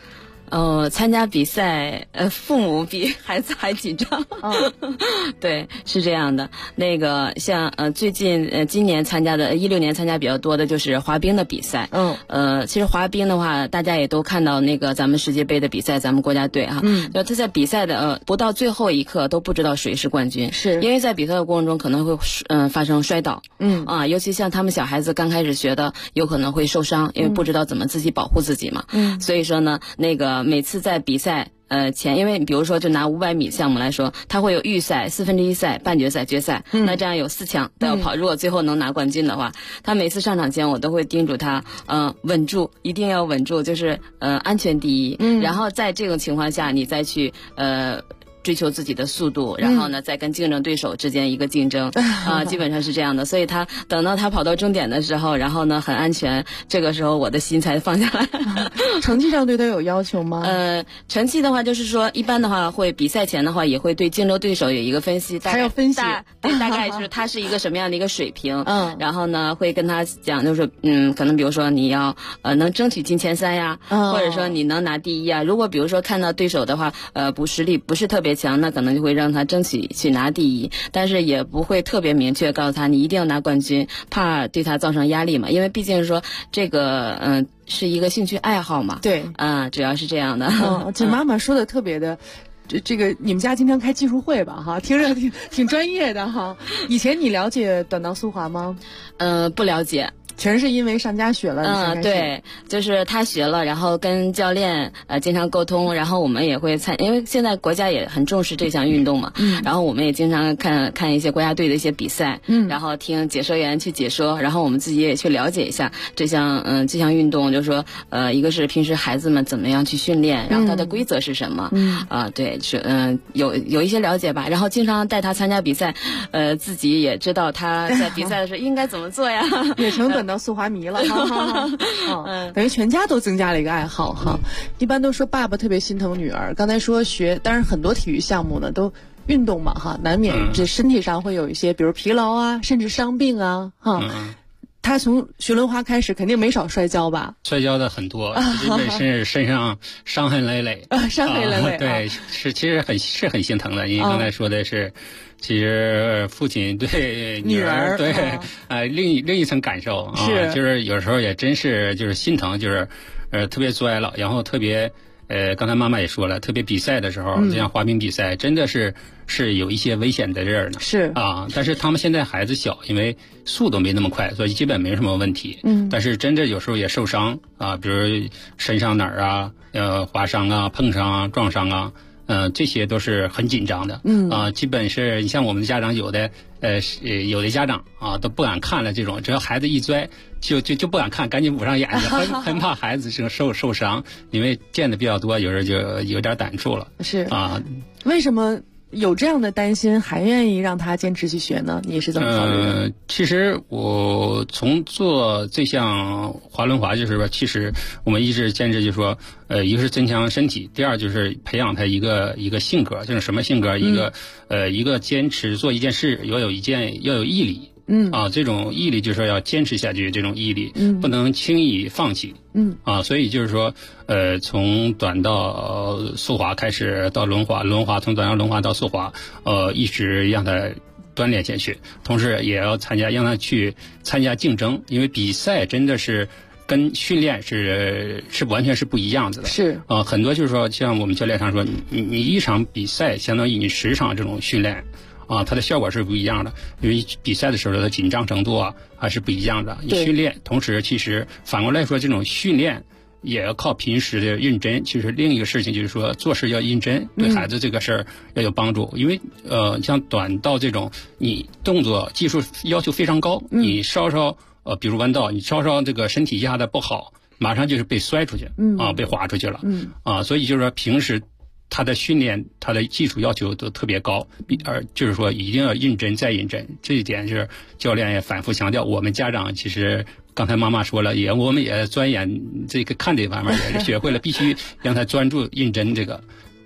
参加比赛，父母比孩子还紧张。对，是这样的。那个像最近今年参加的16年参加比较多的就是滑冰的比赛。其实滑冰的话，大家也都看到那个咱们世界杯的比赛，咱们国家队哈，就他在比赛的不到最后一刻都不知道谁是冠军，是因为在比赛的过程中可能会发生摔倒。尤其像他们小孩子刚开始学的，有可能会受伤，因为不知道怎么自己保护自己嘛。所以说呢，那个每次在比赛前，因为比如说就拿500米项目来说，它会有预赛、1/4赛、半决赛、决赛，那这样有4强都要跑。如果最后能拿冠军的话，他每次上场前我都会叮嘱他，稳住，一定要稳住，就是安全第一。然后在这种情况下，你再去追求自己的速度，然后呢，再跟竞争对手之间一个竞争基本上是这样的。所以他等到他跑到终点的时候，然后呢很安全，这个时候我的心才放下来。 成绩上对他有要求吗？ 成绩的话，就是说一般的话会比赛前的话也会对竞争对手有一个分析， 还要分析， 大概就是他是一个什么样的一个水平。然后呢会跟他讲，就是可能比如说你要能争取进前3呀，或者说你能拿第1啊。如果比如说看到对手的话，实力不是特别强，那可能就会让他争取去拿第1，但是也不会特别明确告诉他你一定要拿冠军，怕对他造成压力嘛。因为毕竟说这个是一个兴趣爱好嘛。 对， 主要是这样的。 这妈妈说的特别的。这个你们家经常开技术会吧？哈，听着挺专业的哈。以前你了解短道速滑吗？ 不了解。 全是因为上家学了。 对，就是他学了，然后跟教练经常沟通，然后我们也会因为现在国家也很重视这项运动嘛。然后我们也经常看一些国家队的一些比赛。然后听解说员去解说，然后我们自己也去了解一下这项运动，就是说一个是平时孩子们怎么样去训练，然后它的规则是什么。对，是有一些了解吧。然后经常带他参加比赛，自己也知道他在比赛的时候应该怎么做呀。 也成短道速滑迷了。等于全家都增加了一个爱好哈。一般都说爸爸特别心疼女儿，刚才说当然很多体育项目呢都运动嘛哈，难免这身体上会有一些比如疲劳啊，甚至伤病啊哈。他从学轮滑开始肯定没少摔跤吧？ 摔跤的很多，基本是身上伤痕累累。 伤痕累累。 对，其实很心疼的。因为刚才说的是，其实父亲对女儿对另一层感受啊，就是有时候也真是就是心疼，就是特别阻碍了，然后特别。刚才妈妈也说了，特别比赛的时候，就像滑冰比赛，真的是有一些危险在这儿呢。 是啊，但是他们现在孩子小，因为速度没那么快，所以基本没什么问题。但是真的有时候也受伤啊，比如身上哪儿啊，划伤啊、碰伤啊、撞伤啊。这些都是很紧张的。基本是你像我们的家长有的家长啊都不敢看了，这种只要孩子一摔就不敢看，赶紧捂上眼睛，很怕孩子受伤，因为见的比较多，有时候就有点胆怵了。 是啊，为什么有这样的担心，还愿意让他坚持去学呢？你是怎么考虑的？ 其实我从做这项滑轮滑，就是说，其实我们一直坚持，就是说，一个是增强身体，第二就是培养他一个性格，就是什么性格？一个坚持做一件事，要有毅力。这种毅力就是说要坚持下去，这种毅力，不能轻易放弃。所以就是说，从短道速滑开始到轮滑从短道轮滑到速滑，一直让他锻炼下去，同时也要让他去参加竞争，因为比赛真的是跟训练是完全是不一样的。 是很多就是说，像我们教练常说，你一场比赛相当于你10场这种训练。它的效果是不一样的，因为比赛的时候的紧张程度啊还是不一样的。训练，同时其实反过来说，这种训练也要靠平时的认真。其实另一个事情就是说，做事要认真，对孩子这个事儿要有帮助。因为像短道这种，你动作技术要求非常高，你稍稍比如弯道，你稍稍这个身体压的不好，马上就是被摔出去，被滑出去了。所以就是说平时。他的训练，他的技术要求都特别高，就是说一定要认真再认真。这一点是教练也反复强调。我们家长其实刚才妈妈说了，我们也钻研这个看这方面，也是学会了必须让他专注认真这个。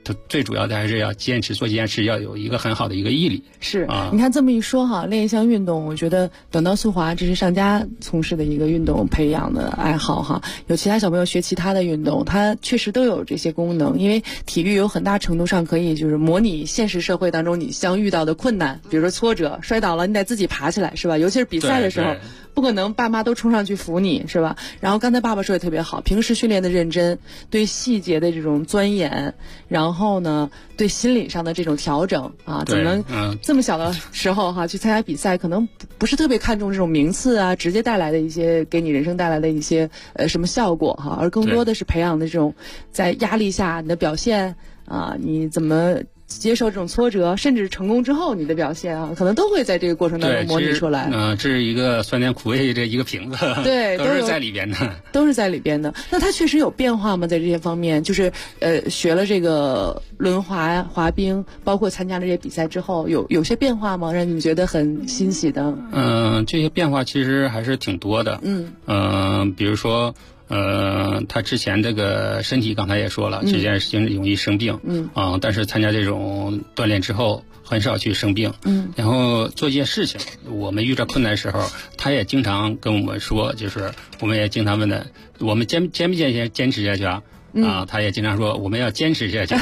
最主要的还是要坚持做这件事，要有一个很好的一个毅力。 是啊，你看这么一说哈，练一项运动，我觉得短道速滑这是上佳从事的一个运动培养的爱好哈。有其他小朋友学其他的运动，它确实都有这些功能，因为体育有很大程度上可以就是模拟现实社会当中你相遇到的困难，比如说挫折、摔倒了，你得自己爬起来，是吧？尤其是比赛的时候。不可能爸妈都冲上去扶你，是吧？然后刚才爸爸说的特别好，平时训练的认真，对细节的这种钻研，然后呢，对心理上的这种调整啊，怎么能这么小的时候哈去参加比赛，可能不是特别看重这种名次啊，直接带来的一些给你人生带来的一些什么效果哈，而更多的是培养的这种在压力下你的表现啊，你怎么接受这种挫折，甚至成功之后你的表现啊，可能都会在这个过程当中模拟出来。 这是一个酸甜苦味的一个瓶子， 对， 都是在里边的， 都是在里边的。那它确实有变化吗？在这些方面，就是学了这个轮滑、滑冰，包括参加了这些比赛之后，有些变化吗？让你们觉得很欣喜的？ 这些变化其实还是挺多的。比如说。他之前这个身体刚才也说了，这件事情容易生病，但是参加这种锻炼之后很少去生病，然后做一件事情，我们遇到困难的时候，他也经常跟我们说，就是我们也经常问他，我们坚不坚持下去啊？他也经常说我们要坚持下去。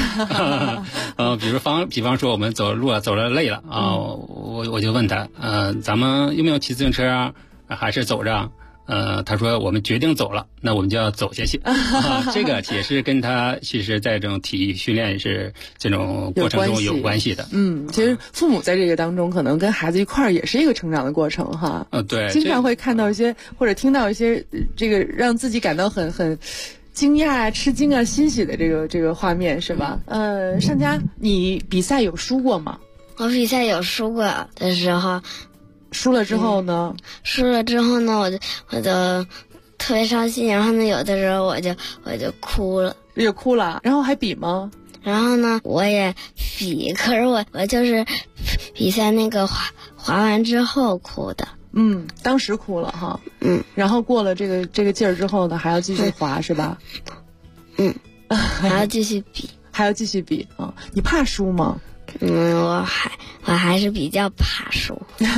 比方说我们走路走了累了啊，我就问他，咱们有没有骑自行车啊，还是走着？他说我们决定走了，那我们就要走下去。这个也是跟他其实在这种体育训练是这种过程中有关系的。 其实父母在这个当中可能跟孩子一块儿也是一个成长的过程哈。 对， 经常会看到一些或者听到一些这个让自己感到很惊讶啊、吃惊啊、欣喜的这个画面是吧？上佳，你比赛有输过吗？ 我比赛有输过的时候。 输了之后呢？ 我就特别伤心，然后呢，有的时候我就哭了， 然后还比吗？ 然后呢，我也比，可是我就是比赛那个滑完之后哭的。 当时哭了哈。然后过了这个劲儿之后呢，还要继续滑是吧？ 还要继续比啊！你怕输吗？ 我还是比较怕输。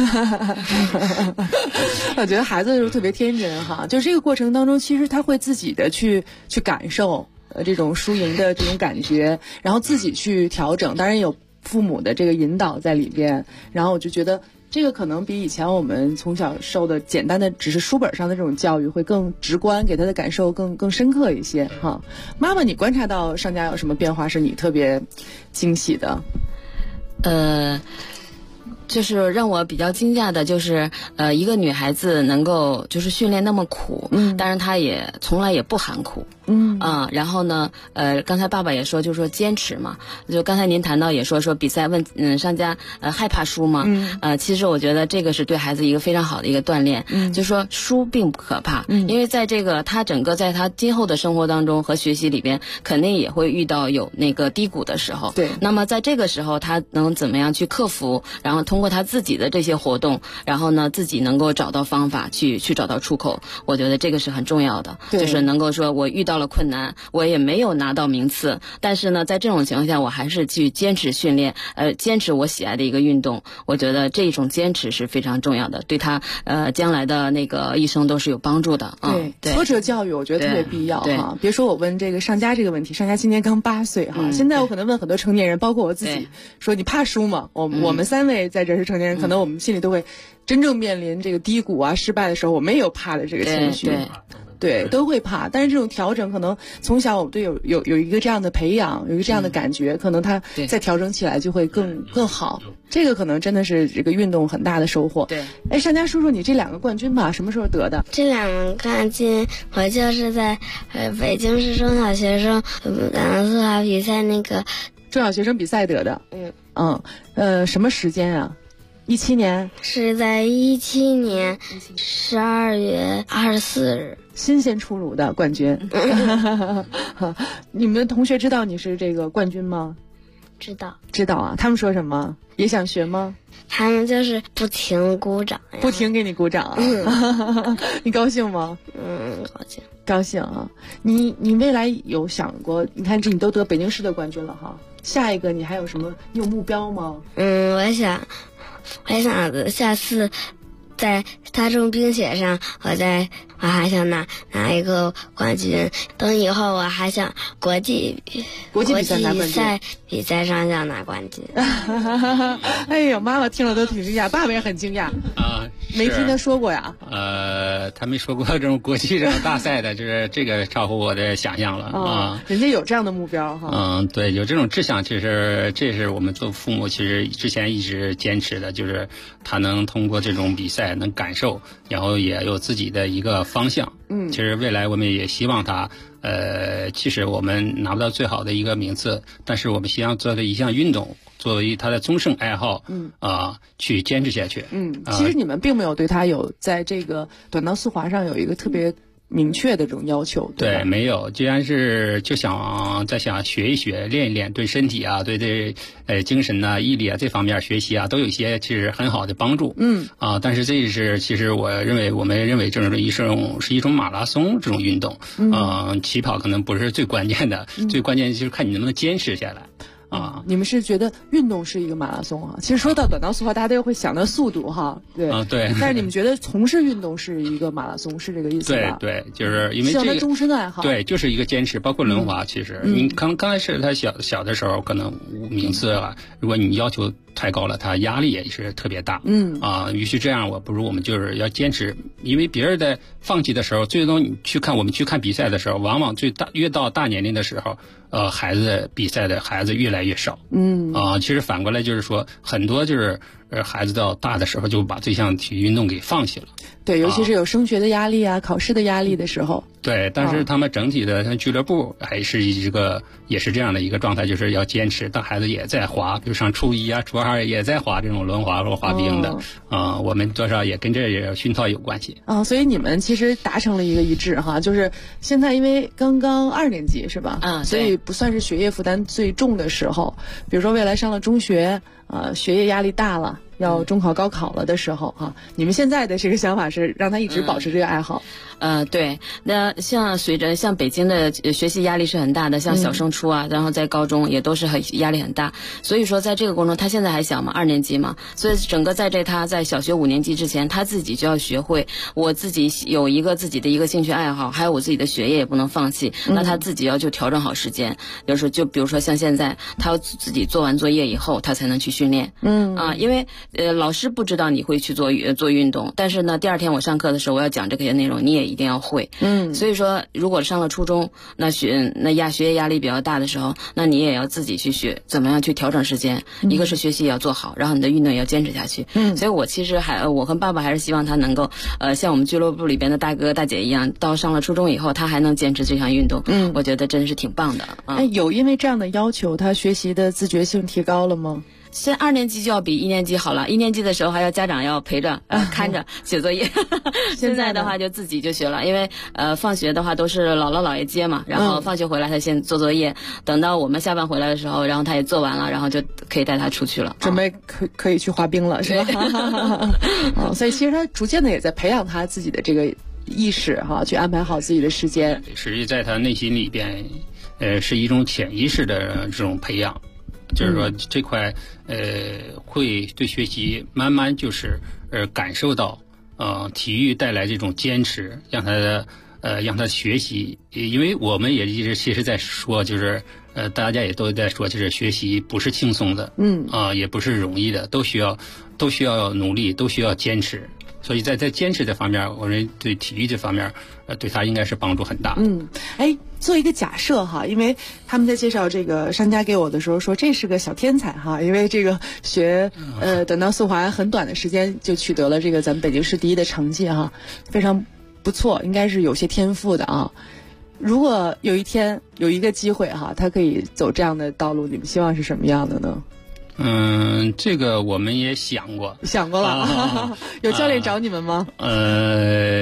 我觉得孩子的时候特别天真哈，就这个过程当中，其实他会自己的去感受这种输赢的这种感觉，然后自己去调整，当然有父母的这个引导在里边。然后我就觉得这个可能比以前我们从小受的简单的只是书本上的这种教育会更直观，给他的感受更深刻一些哈。妈妈，你观察到上佳有什么变化是你特别惊喜的？ 就是让我比较惊讶的，就是一个女孩子能够就是训练那么苦，但是她也从来也不喊苦，然后呢，刚才爸爸也说，就是说坚持嘛，就刚才您谈到也说比赛问上佳害怕输吗？其实我觉得这个是对孩子一个非常好的一个锻炼，就是说输并不可怕，因为在这个他整个在他今后的生活当中和学习里边，肯定也会遇到有那个低谷的时候， 对， 那么在这个时候他能怎么样去克服，然后通过他自己的这些活动，然后呢自己能够找到方法去找到出口，我觉得这个是很重要的，就是能够说我遇到了困难，我也没有拿到名次，但是呢在这种情况下我还是去坚持训练，坚持我喜爱的一个运动，我觉得这种坚持是非常重要的，对他将来的那个一生都是有帮助的。 对，挫折教育我觉得特别必要哈。别说我问这个上佳这个问题，上佳今年刚8岁哈，现在我可能问很多成年人，包括我自己，说你怕输吗？我们3位在这是成年人，可能我们心里都会真正面临这个低谷啊、失败的时候，我们也有怕的这个情绪。对，都会怕，但是这种调整可能从小我们对有一个这样的培养，有一个这样的感觉，可能他再调整起来就会更好。这个可能真的是这个运动很大的收获。 对， 上佳说说你这2个冠军吧，什么时候得的？ 这2个冠军我就是在北京市中小学生短道速滑比赛那个中小学生比赛得的。什么时间啊？17年？ 是在17年12月24日。 新鲜出炉的冠军。你们的同学知道你是这个冠军吗？知道啊。他们说什么？也想学吗？ 他们就是不停鼓掌， 不停给你鼓掌。你高兴吗？ 高兴啊。你未来有想过，你看你都得北京市的冠军了哈， 下一个你还有什么？你有目标吗？ 我想下次在大众冰雪上，我还想拿一个冠军。等以后我还想国际比赛上想拿冠军。 哎呦，妈妈听了都挺惊讶，爸爸也很惊讶啊。 没听他说过呀？ 他没说过这种国际这种大赛的，就是这个超乎我的想象了啊。 人家有这样的目标哈。 对，有这种志向，其实这是我们做父母其实之前一直坚持的，就是他能通过这种比赛能感受，然后也有自己的一个方向。其实未来我们也希望他，其实我们拿不到最好的一个名次，但是我们希望做的一项运动，作为他的终生爱好，去坚持下去。 其实你们并没有对他有在这个短道速滑上有一个特别明确的这种要求， 对，没有，既然是就想学一学，练一练，对身体啊，对精神啊、毅力啊这方面学习啊，都有一些其实很好的帮助。但是这是其实我们认为这是一种马拉松这种运动。起跑可能不是最关键的，最关键就是看你能不能坚持下来。 你们是觉得运动是一个马拉松啊？其实说到短道速滑，大家都会想到速度哈，对， 对。 但是你们觉得从事运动是一个马拉松，是这个意思吧？ 对，就是因为这个终身的爱好。 对，就是一个坚持，包括轮滑。其实你刚开始他小的时候，可能名次啊，如果你要求太高了，他压力也是特别大。与其这样，不如我们就是要坚持，因为别人在放弃的时候，最终我们去看比赛的时候，往往越到大年龄的时候，比赛的孩子越来越少。其实反过来就是说，很多就是孩子到大的时候就把这项体育运动给放弃了。 对，尤其是有升学的压力啊、考试的压力的时候。 对，但是他们整体的像俱乐部也是这样的一个状态，就是要坚持。当孩子也在滑，比如上初一啊、初二也在滑这种轮滑或滑冰的，我们多少也跟这也熏陶有关系。 所以你们其实达成了一个一致哈，就是现在因为刚刚2年级是吧？所以不算是学业负担最重的时候。比如说未来上了中学，学业压力大了，要中考、高考了的时候你们现在的这个想法是让他一直保持这个爱好。 对，那随着北京的学习压力是很大的，像小升初啊，然后在高中也都是压力很大，所以说在这个过程中，他现在还小嘛，2年级嘛，所以整个他在小学5年级之前，他自己就要学会，我自己有自己的一个兴趣爱好，还有我自己的学业也不能放弃，那他自己要就调整好时间，就比如说像现在，他要自己做完作业以后，他才能去训练。因为老师不知道你会去做运动，但是呢，第2天我上课的时候，我要讲这些内容，你也一定要会。所以说如果上了初中，学业压力比较大的时候，那你也要自己去学怎么样去调整时间，一个是学习也要做好，然后你的运动也要坚持下去。所以我其实我和爸爸还是希望他能够像我们俱乐部里边的大哥大姐一样，到上了初中以后，他还能坚持这项运动。我觉得真是挺棒的。 有因为这样的要求，他学习的自觉性提高了吗？ 现在2年级就要比1年级好了，1年级的时候还要家长要陪着看着写作业，现在的话就自己就学了，因为放学的话都是姥姥姥爷接嘛，然后放学回来他先做作业，等到我们下班回来的时候，然后他也做完了，然后就可以带他出去了， 准备可以去滑冰了，是吧？所以其实他逐渐的也在培养他自己的这个意识去安排好自己的时间。 实际在他内心里边，是一种潜意识的这种培养。就是说这块会对学习慢慢就是感受到体育带来这种坚持，让他学习，因为我们也一直其实在说，就是大家也都在说，就是学习不是轻松的，也不是容易的，都需要努力，都需要坚持。所以在坚持这方面，我认为对体育这方面，对他应该是帮助很大。 做一个假设因为他们在介绍这个商家给我的时候说这是个小天才因为这个学短道速滑很短的时间就取得了这个咱们北京市第1的成绩非常不错，应该是有些天赋的如果有一天有一个机会他可以走这样的道路，你们希望是什么样的呢？ 这个我们也想过了。有教练找你们吗？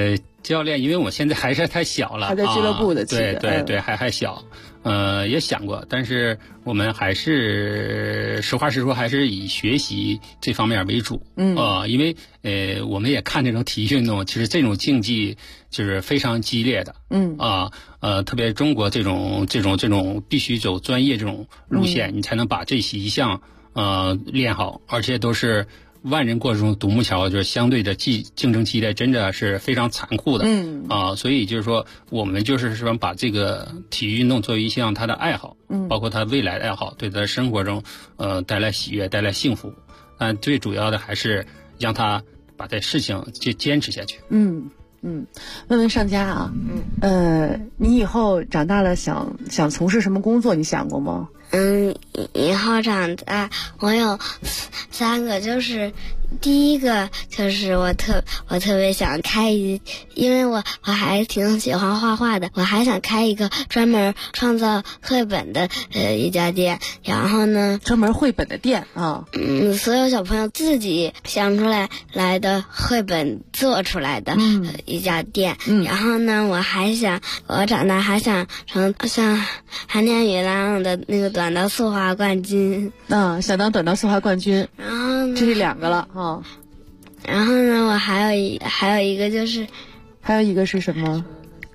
教练，因为我现在还是太小了， 还在俱乐部的， 对，还小，也想过，但是我们还是实话实说，还是以学习这方面为主，因为我们也看这种体育运动，其实这种竞技就是非常激烈的，特别中国这种必须走专业这种路线，你才能把这一项练好，而且都是万人过中独木桥，就是相对的竞争激烈，真的是非常残酷的。所以就是说，我们就是说把这个体育运动作为一项他的爱好，包括他未来的爱好，对他的生活中带来喜悦，带来幸福。但最主要的还是让他把这事情去坚持下去。 问问上佳啊，你以后长大了想从事什么工作？你想过吗？ 以后长大我有3个，就是第一个就是我特别想开因为我还挺喜欢画画的，我还想开一个专门创造绘本的一家店。然后呢， 专门绘本的店啊， 所有小朋友自己想出来的绘本做出来的一家店。然后呢，我长大还想成像韩天宇那样的那个短道速滑冠军。 想当短道速滑冠军。 然后呢， 这是2个了啊。 然后呢，我还有一个就是， 还有一个是什么？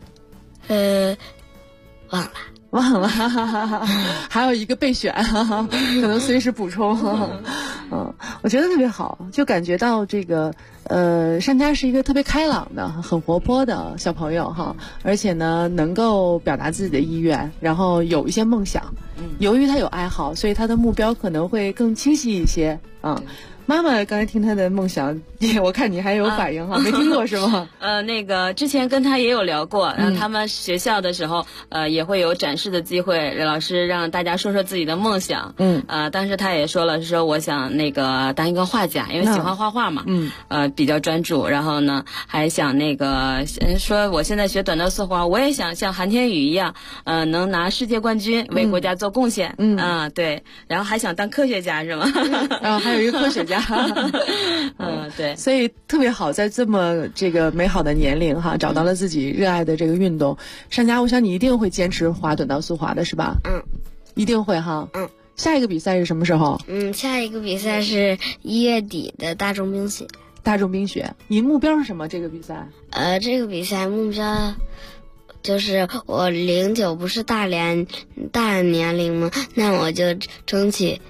忘了，还有一个备选，可能随时补充。我觉得特别好，就感觉到这个珊佳是一个特别开朗的、很活泼的小朋友哈，而且呢能够表达自己的意愿，然后有一些梦想。由于他有爱好，所以他的目标可能会更清晰一些啊。妈妈刚才听他的梦想，我看你还有反应哈，没听过是吗？ 那个之前跟他也有聊过，然后他们学校的时候，也会有展示的机会，老师让大家说说自己的梦想。当时他也说了，说我想那个当一个画家，因为喜欢画画嘛。比较专注，然后呢，还想那个说我现在学短道速滑，我也想像韩天宇一样，能拿世界冠军，为国家做贡献。对，然后还想当科学家是吗？ 然后还有一个科学家。 对， 所以特别好，在这么这个美好的年龄哈，找到了自己热爱的这个运动。珊佳，我想你一定会坚持滑短道速滑的是吧？一定会哈。下一个比赛是什么时候？ 下一个比赛是1月底的大众冰雪。 大众冰雪，你目标是什么？这个比赛？ 这个比赛目标就是我09不是大年龄吗？那我就争取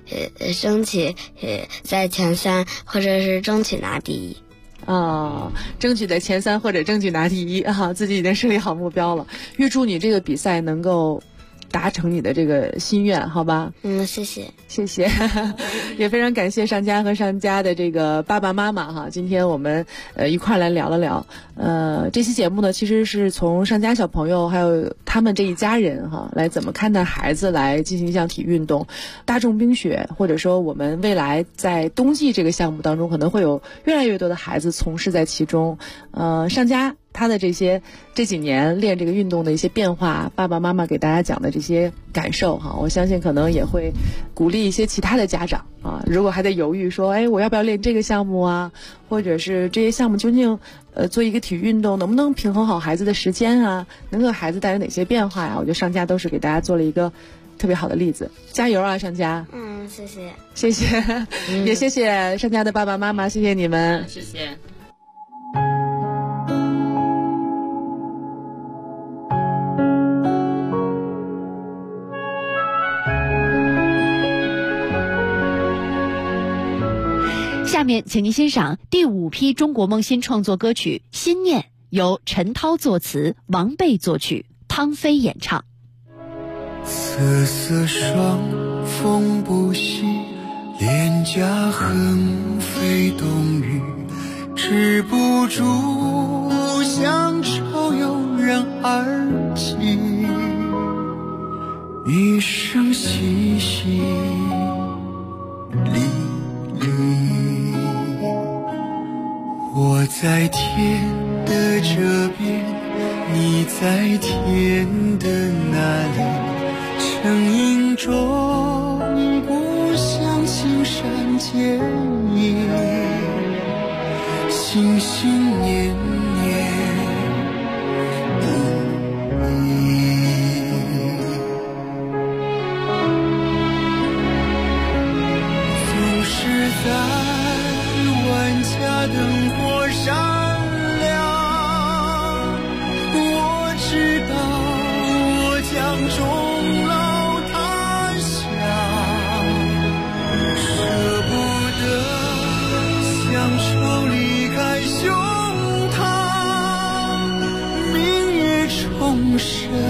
在前3，或者是争取拿第一。 争取在前3或者争取拿第一啊！自己已经设立好目标了。预祝你这个比赛能够达成你的这个心愿，好吧？ 谢谢。 也非常感谢珊佳和珊佳的这个爸爸妈妈哈，今天我们一块来聊了聊。这期节目呢，其实是从珊佳小朋友还有他们这一家人哈，来怎么看待孩子来进行一项体育运动。大众冰雪，或者说我们未来在冬季这个项目当中，可能会有越来越多的孩子从事在其中。珊佳他的这几年练这个运动的一些变化，爸爸妈妈给大家讲的这些感受哈，我相信可能也会鼓励一些其他的家长啊，如果还在犹豫说，我要不要练这个项目啊，或者是这些项目究竟做一个体育运动能不能平衡好孩子的时间啊，能给孩子带来哪些变化呀？我觉得珊佳都是给大家做了一个特别好的例子，加油啊，珊佳！谢谢，也谢谢珊佳的爸爸妈妈，谢谢你们， 谢谢。 下面请您欣赏第5批中国梦新创作歌曲《心念》，由陈涛作词，王贝作曲，汤飞演唱。 瑟瑟双风不息，脸颊横飞冬雨，止不住乡愁油然而起，一生细细沥沥。我在天的这边，你在天的那里，成影中故乡青山见影，心心念念舍。